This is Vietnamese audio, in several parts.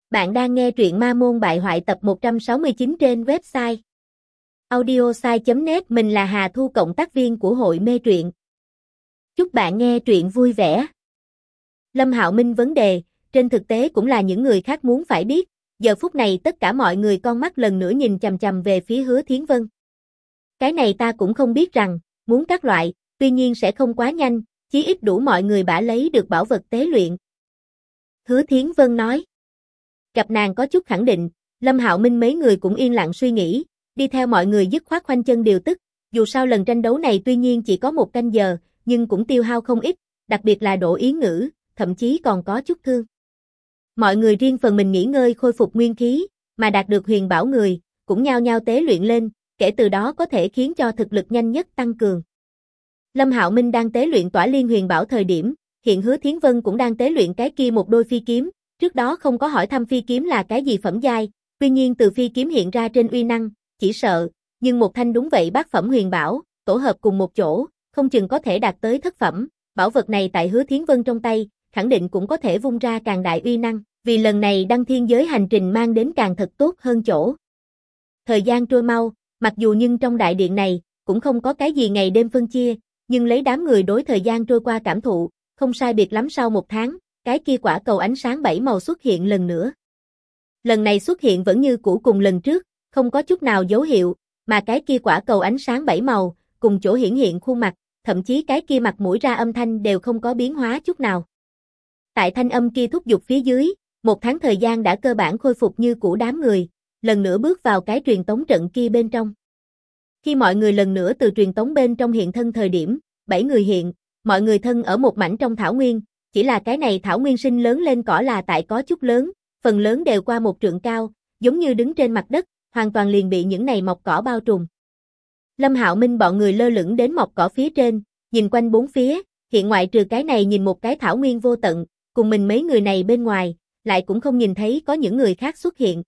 Bạn đang nghe truyện Ma Môn Bại Hoại tập 169 trên website audiosai.net. Mình là Hà Thu, cộng tác viên của hội mê truyện. Chúc bạn nghe truyện vui vẻ. Lâm Hạo Minh vấn đề, trên thực tế cũng là những người khác muốn phải biết. Giờ phút này tất cả mọi người con mắt lần nữa nhìn chằm chằm về phía Hứa Thiến Vân. Cái này ta cũng không biết rằng, muốn các loại, tuy nhiên sẽ không quá nhanh, chí ít đủ mọi người bả lấy được bảo vật tế luyện. Hứa Thiến Vân nói. Gặp nàng có chút khẳng định, Lâm Hạo Minh mấy người cũng yên lặng suy nghĩ, đi theo mọi người dứt khoát khoanh chân điều tức, dù sao lần tranh đấu này tuy nhiên chỉ có 1 canh giờ, nhưng cũng tiêu hao không ít, đặc biệt là Đỗ Yến Ngữ, thậm chí còn có chút thương. Mọi người riêng phần mình nghỉ ngơi khôi phục nguyên khí, mà đạt được huyền bảo người, cũng nhao nhao tế luyện lên, kể từ đó có thể khiến cho thực lực nhanh nhất tăng cường. Lâm Hạo Minh đang tế luyện Tỏa Liên huyền bảo thời điểm, hiện Hứa Thiến Vân cũng đang tế luyện cái kia một đôi phi kiếm. Trước đó không có hỏi thăm phi kiếm là cái gì phẩm giai, tuy nhiên từ phi kiếm hiện ra trên uy năng, chỉ sợ, nhưng một thanh đúng vậy bát phẩm huyền bảo, tổ hợp cùng một chỗ, không chừng có thể đạt tới thất phẩm, bảo vật này tại Hứa Thiến Vân trong tay, khẳng định cũng có thể vung ra càng đại uy năng, vì lần này đăng thiên giới hành trình mang đến càng thật tốt hơn chỗ. Thời gian trôi mau, mặc dù nhưng trong đại điện này, cũng không có cái gì ngày đêm phân chia, nhưng lấy đám người đối thời gian trôi qua cảm thụ, không sai biệt lắm sau 1 tháng. Cái kia quả cầu ánh sáng 7 màu xuất hiện lần nữa. Lần này xuất hiện vẫn như cũ cùng lần trước, không có chút nào dấu hiệu, mà cái kia quả cầu ánh sáng 7 màu, cùng chỗ hiển hiện khuôn mặt, thậm chí cái kia mặt mũi ra âm thanh đều không có biến hóa chút nào. Tại thanh âm kia thúc giục phía dưới, 1 tháng thời gian đã cơ bản khôi phục như cũ đám người, lần nữa bước vào cái truyền tống trận kia bên trong. Khi mọi người lần nữa từ truyền tống bên trong hiện thân thời điểm, 7 người hiện, mọi người thân ở một mảnh trong thảo nguyên. Chỉ là cái này thảo nguyên sinh lớn lên cỏ là tại có chút lớn, phần lớn đều qua 1 trượng cao, giống như đứng trên mặt đất, hoàn toàn liền bị những này mọc cỏ bao trùm. Lâm Hạo Minh bọn người lơ lửng đến mọc cỏ phía trên, nhìn quanh 4 phía, hiện ngoại trừ cái này nhìn một cái thảo nguyên vô tận, cùng mình mấy người này bên ngoài, lại cũng không nhìn thấy có những người khác xuất hiện.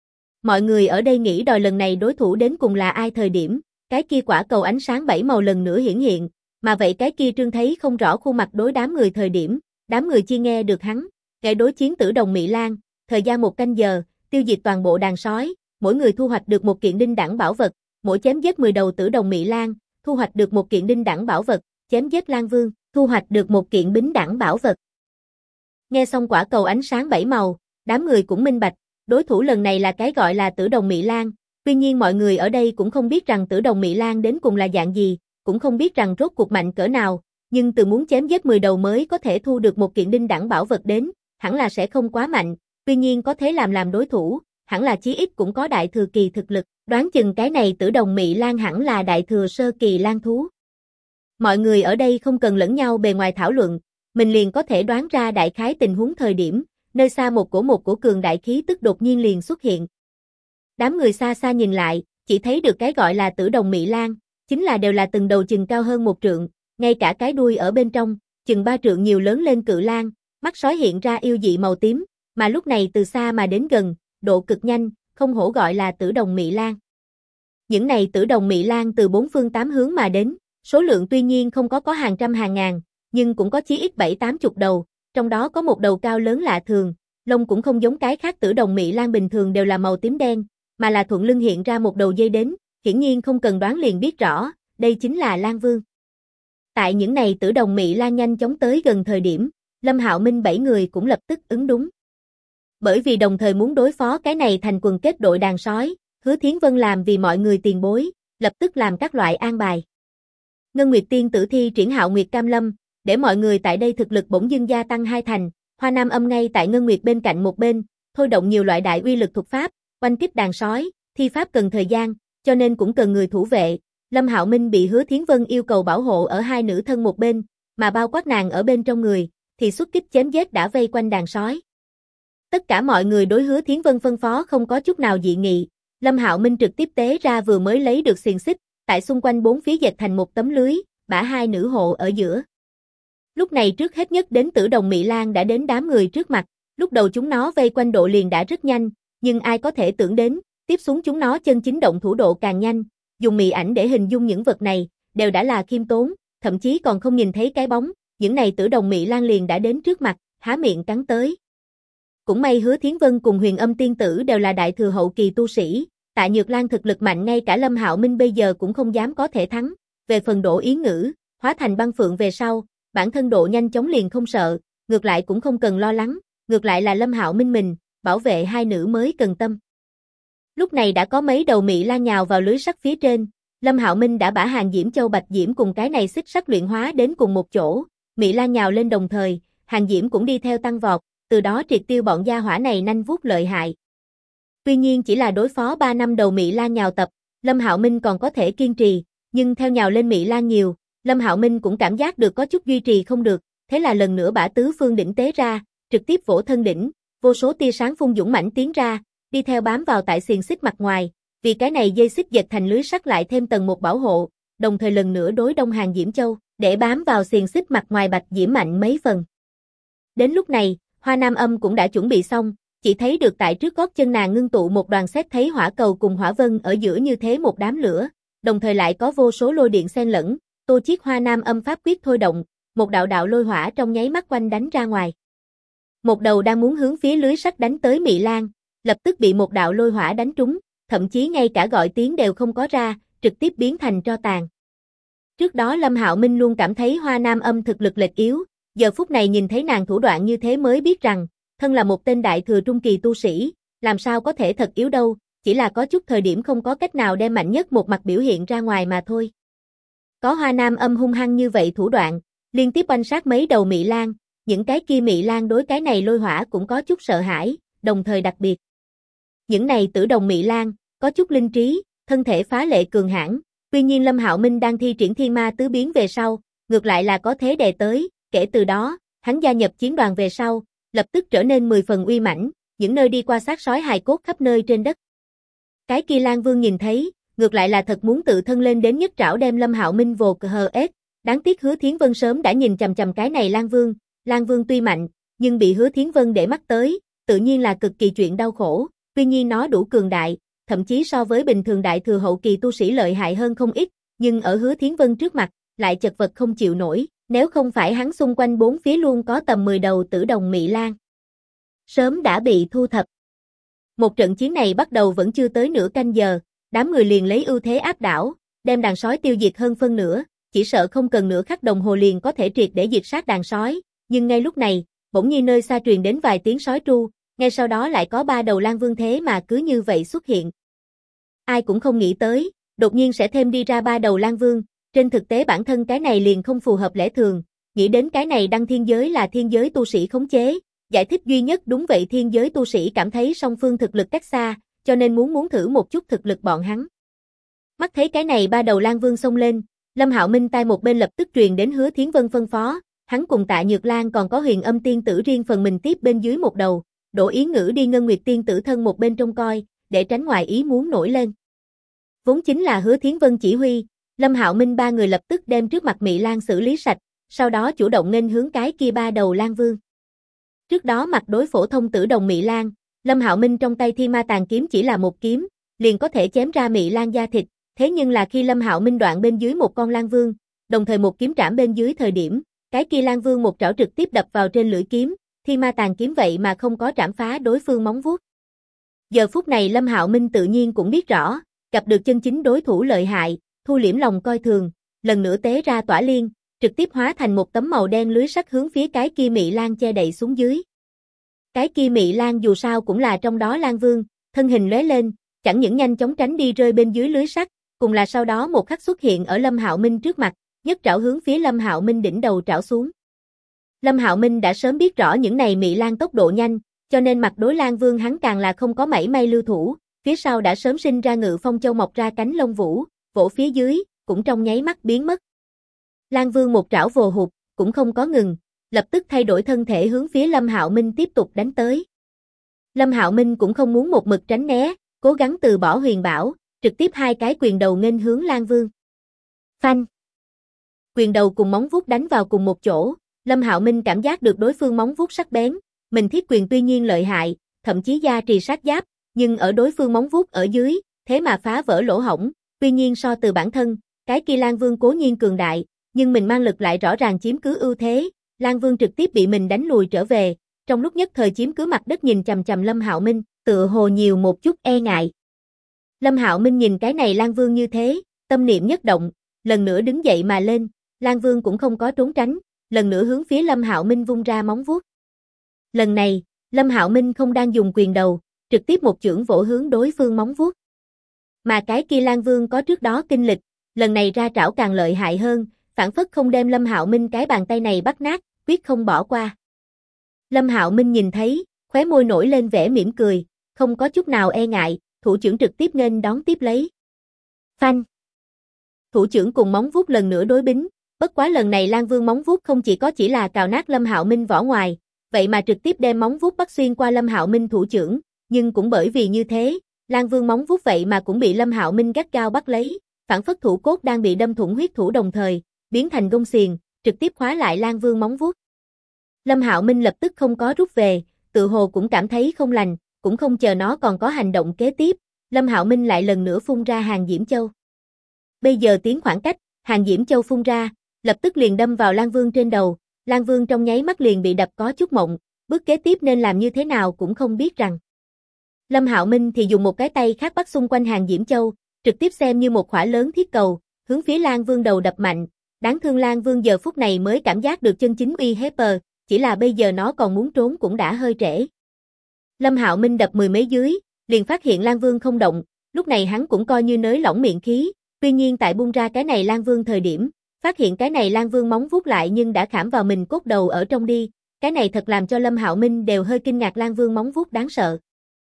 Mọi người ở đây nghĩ đòi lần này đối thủ đến cùng là ai thời điểm, cái kia quả cầu ánh sáng 7 màu lần nữa hiển hiện, mà vậy cái kia trương thấy không rõ khuôn mặt đối đám người thời điểm. Đám người chia nghe được hắn, kẻ đối chiến Tử Đồng Mị Lan, thời gian 1 canh giờ, tiêu diệt toàn bộ đàn sói, mỗi người thu hoạch được 1 kiện đinh đẳng bảo vật, mỗi chém giết 10 đầu Tử Đồng Mị Lan, thu hoạch được 1 kiện đinh đẳng bảo vật, chém giết Lan Vương, thu hoạch được 1 kiện bính đẳng bảo vật. Nghe xong quả cầu ánh sáng 7 màu, đám người cũng minh bạch, đối thủ lần này là cái gọi là Tử Đồng Mị Lan, tuy nhiên mọi người ở đây cũng không biết rằng Tử Đồng Mị Lan đến cùng là dạng gì, cũng không biết rằng rốt cuộc mạnh cỡ nào. Nhưng từ muốn chém giết 10 đầu mới có thể thu được 1 kiện đinh đẳng bảo vật đến, hẳn là sẽ không quá mạnh, tuy nhiên có thế làm đối thủ, hẳn là chí ít cũng có đại thừa kỳ thực lực, đoán chừng cái này Tử Đồng Mị Lan hẳn là đại thừa sơ kỳ lan thú. Mọi người ở đây không cần lẫn nhau bề ngoài thảo luận, mình liền có thể đoán ra đại khái tình huống thời điểm, nơi xa một cổ cường đại khí tức đột nhiên liền xuất hiện. Đám người xa xa nhìn lại, chỉ thấy được cái gọi là Tử Đồng Mị Lan, chính là đều là từng đầu chừng cao hơn 1 trượng. Ngay cả cái đuôi ở bên trong, chừng 3 trượng nhiều lớn lên cự lang, mắt sói hiện ra yêu dị màu tím, mà lúc này từ xa mà đến gần, độ cực nhanh, không hổ gọi là Tử Đồng Mị Lan. Những này Tử Đồng Mị Lan từ 4 phương 8 hướng mà đến, số lượng tuy nhiên không có hàng trăm hàng ngàn, nhưng cũng có chí ít 7-80 đầu, trong đó có một đầu cao lớn lạ thường, lông cũng không giống cái khác Tử Đồng Mị Lan bình thường đều là màu tím đen, mà là thuận lưng hiện ra một đầu dây đến, hiển nhiên không cần đoán liền biết rõ, đây chính là Lan Vương. Tại những này Tử Đồng Mị Lan nhanh chóng tới gần thời điểm, Lâm Hạo Minh 7 người cũng lập tức ứng đúng. Bởi vì đồng thời muốn đối phó cái này thành quần kết đội đàn sói, Hứa Thiến Vân làm vì mọi người tiền bối, lập tức làm các loại an bài. Ngân Nguyệt Tiên Tử thi triển Hạo Nguyệt Cam Lâm, để mọi người tại đây thực lực bỗng dưng gia tăng 2 thành, Hoa Nam Âm ngay tại Ngân Nguyệt bên cạnh một bên, thôi động nhiều loại đại uy lực thuật pháp, oanh kích đàn sói, thi pháp cần thời gian, cho nên cũng cần người thủ vệ. Lâm Hạo Minh bị Hứa Thiến Vân yêu cầu bảo hộ ở 2 nữ thân một bên, mà bao quát nàng ở bên trong người, thì xuất kích chém giết đã vây quanh đàn sói. Tất cả mọi người đối Hứa Thiến Vân phân phó không có chút nào dị nghị, Lâm Hạo Minh trực tiếp tế ra vừa mới lấy được xiềng xích, tại xung quanh 4 phía dệt thành một tấm lưới, bả 2 nữ hộ ở giữa. Lúc này trước hết nhất đến Tử Đồng Mị Lan đã đến đám người trước mặt, lúc đầu chúng nó vây quanh độ liền đã rất nhanh, nhưng ai có thể tưởng đến, tiếp xuống chúng nó chân chính động thủ độ càng nhanh. Dùng mị ảnh để hình dung những vật này, đều đã là khiêm tốn, thậm chí còn không nhìn thấy cái bóng, những này Tử Đồng Mị Lan liền đã đến trước mặt, há miệng cắn tới. Cũng may Hứa Thiến Vân cùng Huyền Âm tiên tử đều là đại thừa hậu kỳ tu sĩ, Tạ Nhược Lan thực lực mạnh ngay cả Lâm Hạo Minh bây giờ cũng không dám có thể thắng. Về phần Đỗ Yến Ngữ, hóa thành băng phượng về sau, bản thân độ nhanh chóng liền không sợ, ngược lại cũng không cần lo lắng, ngược lại là Lâm Hạo Minh mình, bảo vệ hai nữ mới cần tâm. Lúc này đã có mấy đầu mị lan nhào vào lưới sắt phía trên, Lâm Hạo Minh đã bả Hàng Diễm Châu Bạch Diễm cùng cái này xích sắt luyện hóa đến cùng một chỗ, mị lan nhào lên đồng thời, Hàng Diễm cũng đi theo tăng vọt, từ đó triệt tiêu bọn gia hỏa này nanh vuốt lợi hại. Tuy nhiên chỉ là đối phó 3 năm đầu mị lan nhào tập, Lâm Hạo Minh còn có thể kiên trì, nhưng theo nhào lên mị lan nhiều, Lâm Hạo Minh cũng cảm giác được có chút duy trì không được, thế là lần nữa bả tứ phương đỉnh tế ra, trực tiếp vỗ thân đỉnh, vô số tia sáng phun dũng mãnh tiến ra, đi theo bám vào tại xiềng xích mặt ngoài, vì cái này dây xích dệt thành lưới sắt lại thêm tầng một bảo hộ, đồng thời lần nữa đối đông Hàng Diễm Châu, để bám vào xiềng xích mặt ngoài Bạch Diễm mạnh mấy phần. Đến lúc này, Hoa Nam Âm cũng đã chuẩn bị xong, chỉ thấy được tại trước gót chân nàng ngưng tụ một đoàn xét thấy hỏa cầu cùng hỏa vân ở giữa như thế một đám lửa, đồng thời lại có vô số lôi điện xen lẫn, Tô Chiết Hoa Nam Âm pháp quyết thôi động, một đạo đạo lôi hỏa trong nháy mắt quanh đánh ra ngoài. Một đầu đang muốn hướng phía lưới sắt đánh tới Mị Lan, lập tức bị một đạo lôi hỏa đánh trúng, thậm chí ngay cả gọi tiếng đều không có ra, trực tiếp biến thành tro tàn. Trước đó Lâm Hạo Minh luôn cảm thấy Hoa Nam Âm thực lực lệch yếu, giờ phút này nhìn thấy nàng thủ đoạn như thế mới biết rằng, thân là một tên đại thừa trung kỳ tu sĩ, làm sao có thể thật yếu đâu, chỉ là có chút thời điểm không có cách nào đem mạnh nhất một mặt biểu hiện ra ngoài mà thôi. Có Hoa Nam Âm hung hăng như vậy thủ đoạn, liên tiếp oanh sát mấy đầu Mị Lan, những cái kia Mị Lan đối cái này lôi hỏa cũng có chút sợ hãi, đồng thời đặc biệt. Những này tử đồng Mị Lan, có chút linh trí, thân thể phá lệ cường hãn, tuy nhiên Lâm Hạo Minh đang thi triển thiên ma tứ biến về sau, ngược lại là có thế đè tới, kể từ đó, hắn gia nhập chiến đoàn về sau, lập tức trở nên 10 phần uy mãnh, những nơi đi qua xác sói hài cốt khắp nơi trên đất. Cái kia Lan Vương nhìn thấy, ngược lại là thật muốn tự thân lên đến nhất trảo đem Lâm Hạo Minh vồ hờ ết, đáng tiếc Hứa Thiến Vân sớm đã nhìn chằm chằm cái này Lan Vương tuy mạnh, nhưng bị Hứa Thiến Vân để mắt tới, tự nhiên là cực kỳ chuyện đau khổ, tuy nhiên nó đủ cường đại, thậm chí so với bình thường đại thừa hậu kỳ tu sĩ lợi hại hơn không ít, nhưng ở Hứa Thiến Vân trước mặt, lại chật vật không chịu nổi, nếu không phải hắn xung quanh bốn phía luôn có tầm 10 đầu tử đồng Mị Lan, sớm đã bị thu thập. Một trận chiến này bắt đầu vẫn chưa tới nửa canh giờ, đám người liền lấy ưu thế áp đảo, đem đàn sói tiêu diệt hơn phân nửa, chỉ sợ không cần nửa khắc đồng hồ liền có thể triệt để diệt sát đàn sói, nhưng ngay lúc này, bỗng nhiên nơi xa truyền đến vài tiếng sói tru, ngay sau đó lại có 3 đầu Lan Vương thế mà cứ như vậy xuất hiện. Ai cũng không nghĩ tới, đột nhiên sẽ thêm đi ra 3 đầu Lan Vương, trên thực tế bản thân cái này liền không phù hợp lẽ thường, nghĩ đến cái này đăng thiên giới là thiên giới tu sĩ khống chế, giải thích duy nhất đúng vậy thiên giới tu sĩ cảm thấy song phương thực lực cách xa, cho nên muốn thử một chút thực lực bọn hắn. Mắt thấy cái này 3 đầu Lan Vương xông lên, Lâm Hạo Minh tai một bên lập tức truyền đến Hứa Thiến Vân phân phó, hắn cùng Tạ Nhược Lan còn có Huyền Âm tiên tử riêng phần mình tiếp bên dưới một đầu, Đỗ Yến Ngữ đi Ngân Nguyệt tiên tử thân một bên trông coi, để tránh ngoài ý muốn nổi lên. Vốn chính là Hứa Thiến Vân chỉ huy, Lâm Hạo Minh 3 người lập tức đem trước mặt Mị Lan xử lý sạch, sau đó chủ động nghênh hướng cái kia 3 đầu Lan Vương. Trước đó mặt đối phổ thông tử đồng Mị Lan, Lâm Hạo Minh trong tay Thiên Ma Tàn kiếm chỉ là một kiếm, liền có thể chém ra Mị Lan da thịt, thế nhưng là khi Lâm Hạo Minh đoạn bên dưới một con Lan Vương, đồng thời một kiếm trảm bên dưới thời điểm, cái kia Lan Vương một trảo trực tiếp đập vào trên lưỡi kiếm, Thiên Ma Tàn kiếm vậy mà không có trảm phá đối phương móng vuốt. Giờ phút này Lâm Hạo Minh tự nhiên cũng biết rõ, gặp được chân chính đối thủ lợi hại, thu liễm lòng coi thường, lần nữa tế ra tỏa liên, trực tiếp hóa thành một tấm màu đen lưới sắt hướng phía cái kia Mị Lan che đậy xuống dưới. Cái kia Mị Lan dù sao cũng là trong đó Lan Vương, thân hình lóe lên, chẳng những nhanh chóng tránh đi rơi bên dưới lưới sắt, cùng là sau đó một khắc xuất hiện ở Lâm Hạo Minh trước mặt, nhất trảo hướng phía Lâm Hạo Minh đỉnh đầu trảo xuống. Lâm Hạo Minh đã sớm biết rõ những này Mị Lan tốc độ nhanh, cho nên mặt đối Lan Vương hắn càng là không có mảy may lưu thủ, phía sau đã sớm sinh ra Ngự Phong Châu mọc ra cánh lông vũ, vỗ phía dưới, cũng trong nháy mắt biến mất. Lan Vương một trảo vồ hụt, cũng không có ngừng, lập tức thay đổi thân thể hướng phía Lâm Hạo Minh tiếp tục đánh tới. Lâm Hạo Minh cũng không muốn một mực tránh né, cố gắng từ bỏ huyền bảo, trực tiếp 2 cái quyền đầu nghênh hướng Lan Vương. Phanh! Quyền đầu cùng móng vuốt đánh vào cùng một chỗ, Lâm Hạo Minh cảm giác được đối phương móng vuốt sắc bén, mình thiết quyền tuy nhiên lợi hại, thậm chí gia trì sát giáp, nhưng ở đối phương móng vuốt ở dưới, thế mà phá vỡ lỗ hổng, tuy nhiên so từ bản thân, cái kia Lan Vương cố nhiên cường đại, nhưng mình mang lực lại rõ ràng chiếm cứ ưu thế, Lan Vương trực tiếp bị mình đánh lùi trở về, trong lúc nhất thời chiếm cứ mặt đất nhìn chằm chằm Lâm Hạo Minh, tựa hồ nhiều một chút e ngại. Lâm Hạo Minh nhìn cái này Lang Vương như thế, tâm niệm nhất động, lần nữa đứng dậy mà lên, Lang Vương cũng không có trốn tránh, lần nữa hướng phía Lâm Hạo Minh vung ra móng vuốt. Lần này, Lâm Hạo Minh không đang dùng quyền đầu, trực tiếp một chưởng vỗ hướng đối phương móng vuốt. Mà cái kia Lang Vương có trước đó kinh lịch, lần này ra trảo càng lợi hại hơn, phản phất không đem Lâm Hạo Minh cái bàn tay này bắt nát, quyết không bỏ qua. Lâm Hạo Minh nhìn thấy, khóe môi nổi lên vẻ mỉm cười, không có chút nào e ngại, thủ chưởng trực tiếp nghênh đón tiếp lấy. Phanh. Thủ chưởng cùng móng vuốt lần nữa đối bính, bất quá lần này Lang Vương móng vuốt không chỉ là cào nát Lâm Hạo Minh vỏ ngoài, vậy mà trực tiếp đem móng vuốt bắt xuyên qua Lâm Hạo Minh thủ chưởng, nhưng cũng bởi vì như thế, Lang Vương móng vuốt vậy mà cũng bị Lâm Hạo Minh gắt gao bắt lấy, phản phất thủ cốt đang bị đâm thủng huyết thủ đồng thời, biến thành gông xiềng, trực tiếp khóa lại Lang Vương móng vuốt. Lâm Hạo Minh lập tức không có rút về, tự hồ cũng cảm thấy không lành, cũng không chờ nó còn có hành động kế tiếp, Lâm Hạo Minh lại lần nữa phun ra Hàng Diễm Châu. Bây giờ tiến khoảng cách, Hàng Diễm Châu phun ra, lập tức liền đâm vào Lang Vương trên đầu, Lang Vương trong nháy mắt liền bị đập có chút mộng, bước kế tiếp nên làm như thế nào cũng không biết rằng. Lâm Hạo Minh thì dùng một cái tay khác bắt xung quanh Hàng Diễm Châu, trực tiếp xem như một khỏa lớn thiết cầu, hướng phía Lang Vương đầu đập mạnh, đáng thương Lang Vương giờ phút này mới cảm giác được chân chính uy hiếp, chỉ là bây giờ nó còn muốn trốn cũng đã hơi trễ. Lâm Hạo Minh đập mười mấy dưới, liền phát hiện Lang Vương không động, lúc này hắn cũng coi như nới lỏng miệng khí, tuy nhiên tại buông ra cái này Lang Vương thời điểm, phát hiện cái này Lang Vương móng vuốt lại nhưng đã khảm vào mình cốt đầu ở trong đi, cái này thật làm cho Lâm Hạo Minh đều hơi kinh ngạc, Lang Vương móng vuốt đáng sợ.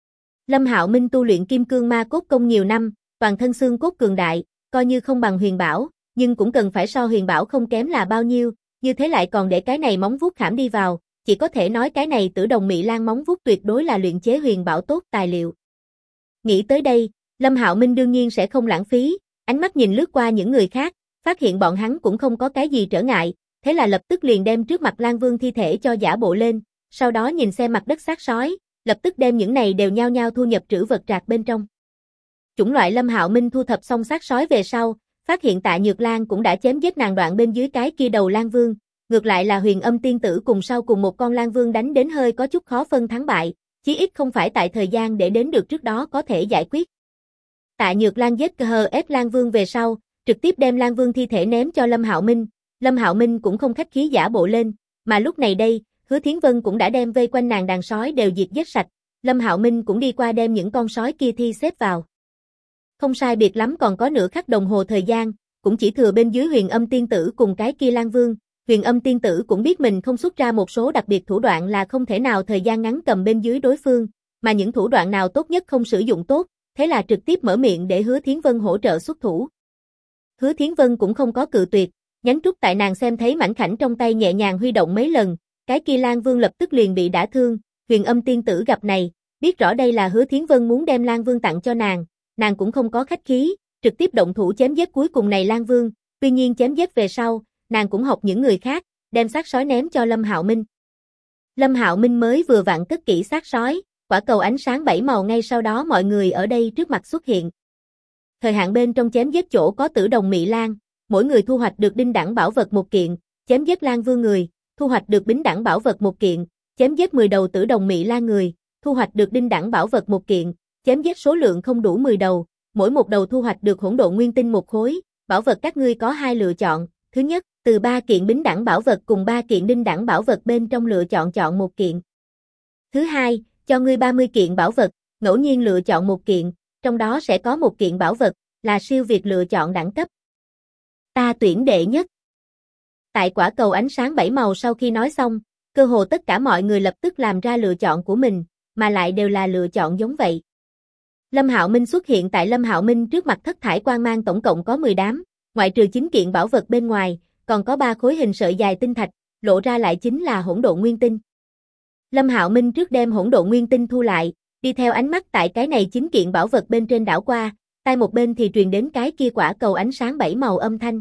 Lâm Hạo Minh tu luyện Kim Cương Ma Cốt Công nhiều năm, toàn thân xương cốt cường đại, coi như không bằng Huyền Bảo, nhưng cũng cần phải so Huyền Bảo không kém là bao nhiêu, như thế lại còn để cái này móng vuốt khảm đi vào, chỉ có thể nói cái này Tử Đồng Mị Lang móng vuốt tuyệt đối là luyện chế Huyền Bảo tốt tài liệu. Nghĩ tới đây, Lâm Hạo Minh đương nhiên sẽ không lãng phí, ánh mắt nhìn lướt qua những người khác, phát hiện bọn hắn cũng không có cái gì trở ngại, thế là lập tức liền đem trước mặt Lang Vương thi thể cho giả bộ lên, sau đó nhìn xem mặt đất xác sói, lập tức đem những này đều nhao nhao thu nhập trữ vật trạc bên trong. Chủng loại Lâm Hạo Minh thu thập xong xác sói về sau, phát hiện Tạ Nhược Lan cũng đã chém giết nàng đoạn bên dưới cái kia đầu Lang Vương, ngược lại là Huyền Âm Tiên Tử cùng sau cùng một con Lang Vương đánh đến hơi có chút khó phân thắng bại, chí ít không phải tại thời gian để đến được trước đó có thể giải quyết. Tạ Nhược Lan giết HS Lang Vương về sau, trực tiếp đem Lang Vương thi thể ném cho Lâm Hạo Minh cũng không khách khí giả bộ lên, mà lúc này đây, Hứa Thiến Vân cũng đã đem vây quanh nàng đàn sói đều diệt giết sạch, Lâm Hạo Minh cũng đi qua đem những con sói kia thi xếp vào. Không sai biệt lắm còn có nửa khắc đồng hồ thời gian, cũng chỉ thừa bên dưới Huyền Âm Tiên Tử cùng cái kia Lang Vương, Huyền Âm Tiên Tử cũng biết mình không xuất ra một số đặc biệt thủ đoạn là không thể nào thời gian ngắn cầm bên dưới đối phương, mà những thủ đoạn nào tốt nhất không sử dụng tốt, thế là trực tiếp mở miệng để Hứa Thiến Vân hỗ trợ xuất thủ. Hứa Thiến Vân cũng không có cự tuyệt, nhánh trúc tại nàng xem thấy mảnh khảnh trong tay nhẹ nhàng huy động mấy lần, cái kia Lang Vương lập tức liền bị đả thương, Huyền Âm Tiên Tử gặp này, biết rõ đây là Hứa Thiến Vân muốn đem Lang Vương tặng cho nàng cũng không có khách khí, trực tiếp động thủ chém giết cuối cùng này Lang Vương, tuy nhiên chém giết về sau, nàng cũng học những người khác, đem xác sói ném cho Lâm Hạo Minh. Lâm Hạo Minh mới vừa vặn cất kỹ xác sói, quả cầu ánh sáng 7 màu ngay sau đó mọi người ở đây trước mặt xuất hiện. Thời hạn bên trong chém giết chỗ có Tử Đồng Mị Lang, mỗi người thu hoạch được đinh đẳng bảo vật một kiện, chém giết Lang Vương người, thu hoạch được bính đẳng bảo vật một kiện, chém giết 10 đầu Tử Đồng Mị Lang người, thu hoạch được đinh đẳng bảo vật một kiện, chém giết số lượng không đủ 10 đầu, mỗi một đầu thu hoạch được hỗn độn nguyên tinh một khối, bảo vật các ngươi có hai lựa chọn, thứ nhất, từ 3 kiện bính đẳng bảo vật cùng 3 kiện đinh đẳng bảo vật bên trong lựa chọn một kiện. Thứ hai, cho ngươi 30 kiện bảo vật, ngẫu nhiên lựa chọn một kiện, trong đó sẽ có một kiện bảo vật là siêu việt lựa chọn đẳng cấp. Ta tuyển đệ nhất. Tại quả cầu ánh sáng 7 màu sau khi nói xong, cơ hồ tất cả mọi người lập tức làm ra lựa chọn của mình, mà lại đều là lựa chọn giống vậy. Lâm Hạo Minh xuất hiện tại Lâm Hạo Minh trước mặt thất thải quang mang tổng cộng có 10 đám, ngoại trừ 9 kiện bảo vật bên ngoài, còn có 3 khối hình sợi dài tinh thạch, lộ ra lại chính là hỗn độn nguyên tinh. Lâm Hạo Minh trước đem hỗn độn nguyên tinh thu lại, đi theo ánh mắt tại cái này 9 kiện bảo vật bên trên đảo qua, tai một bên thì truyền đến cái kia quả cầu ánh sáng 7 màu âm thanh.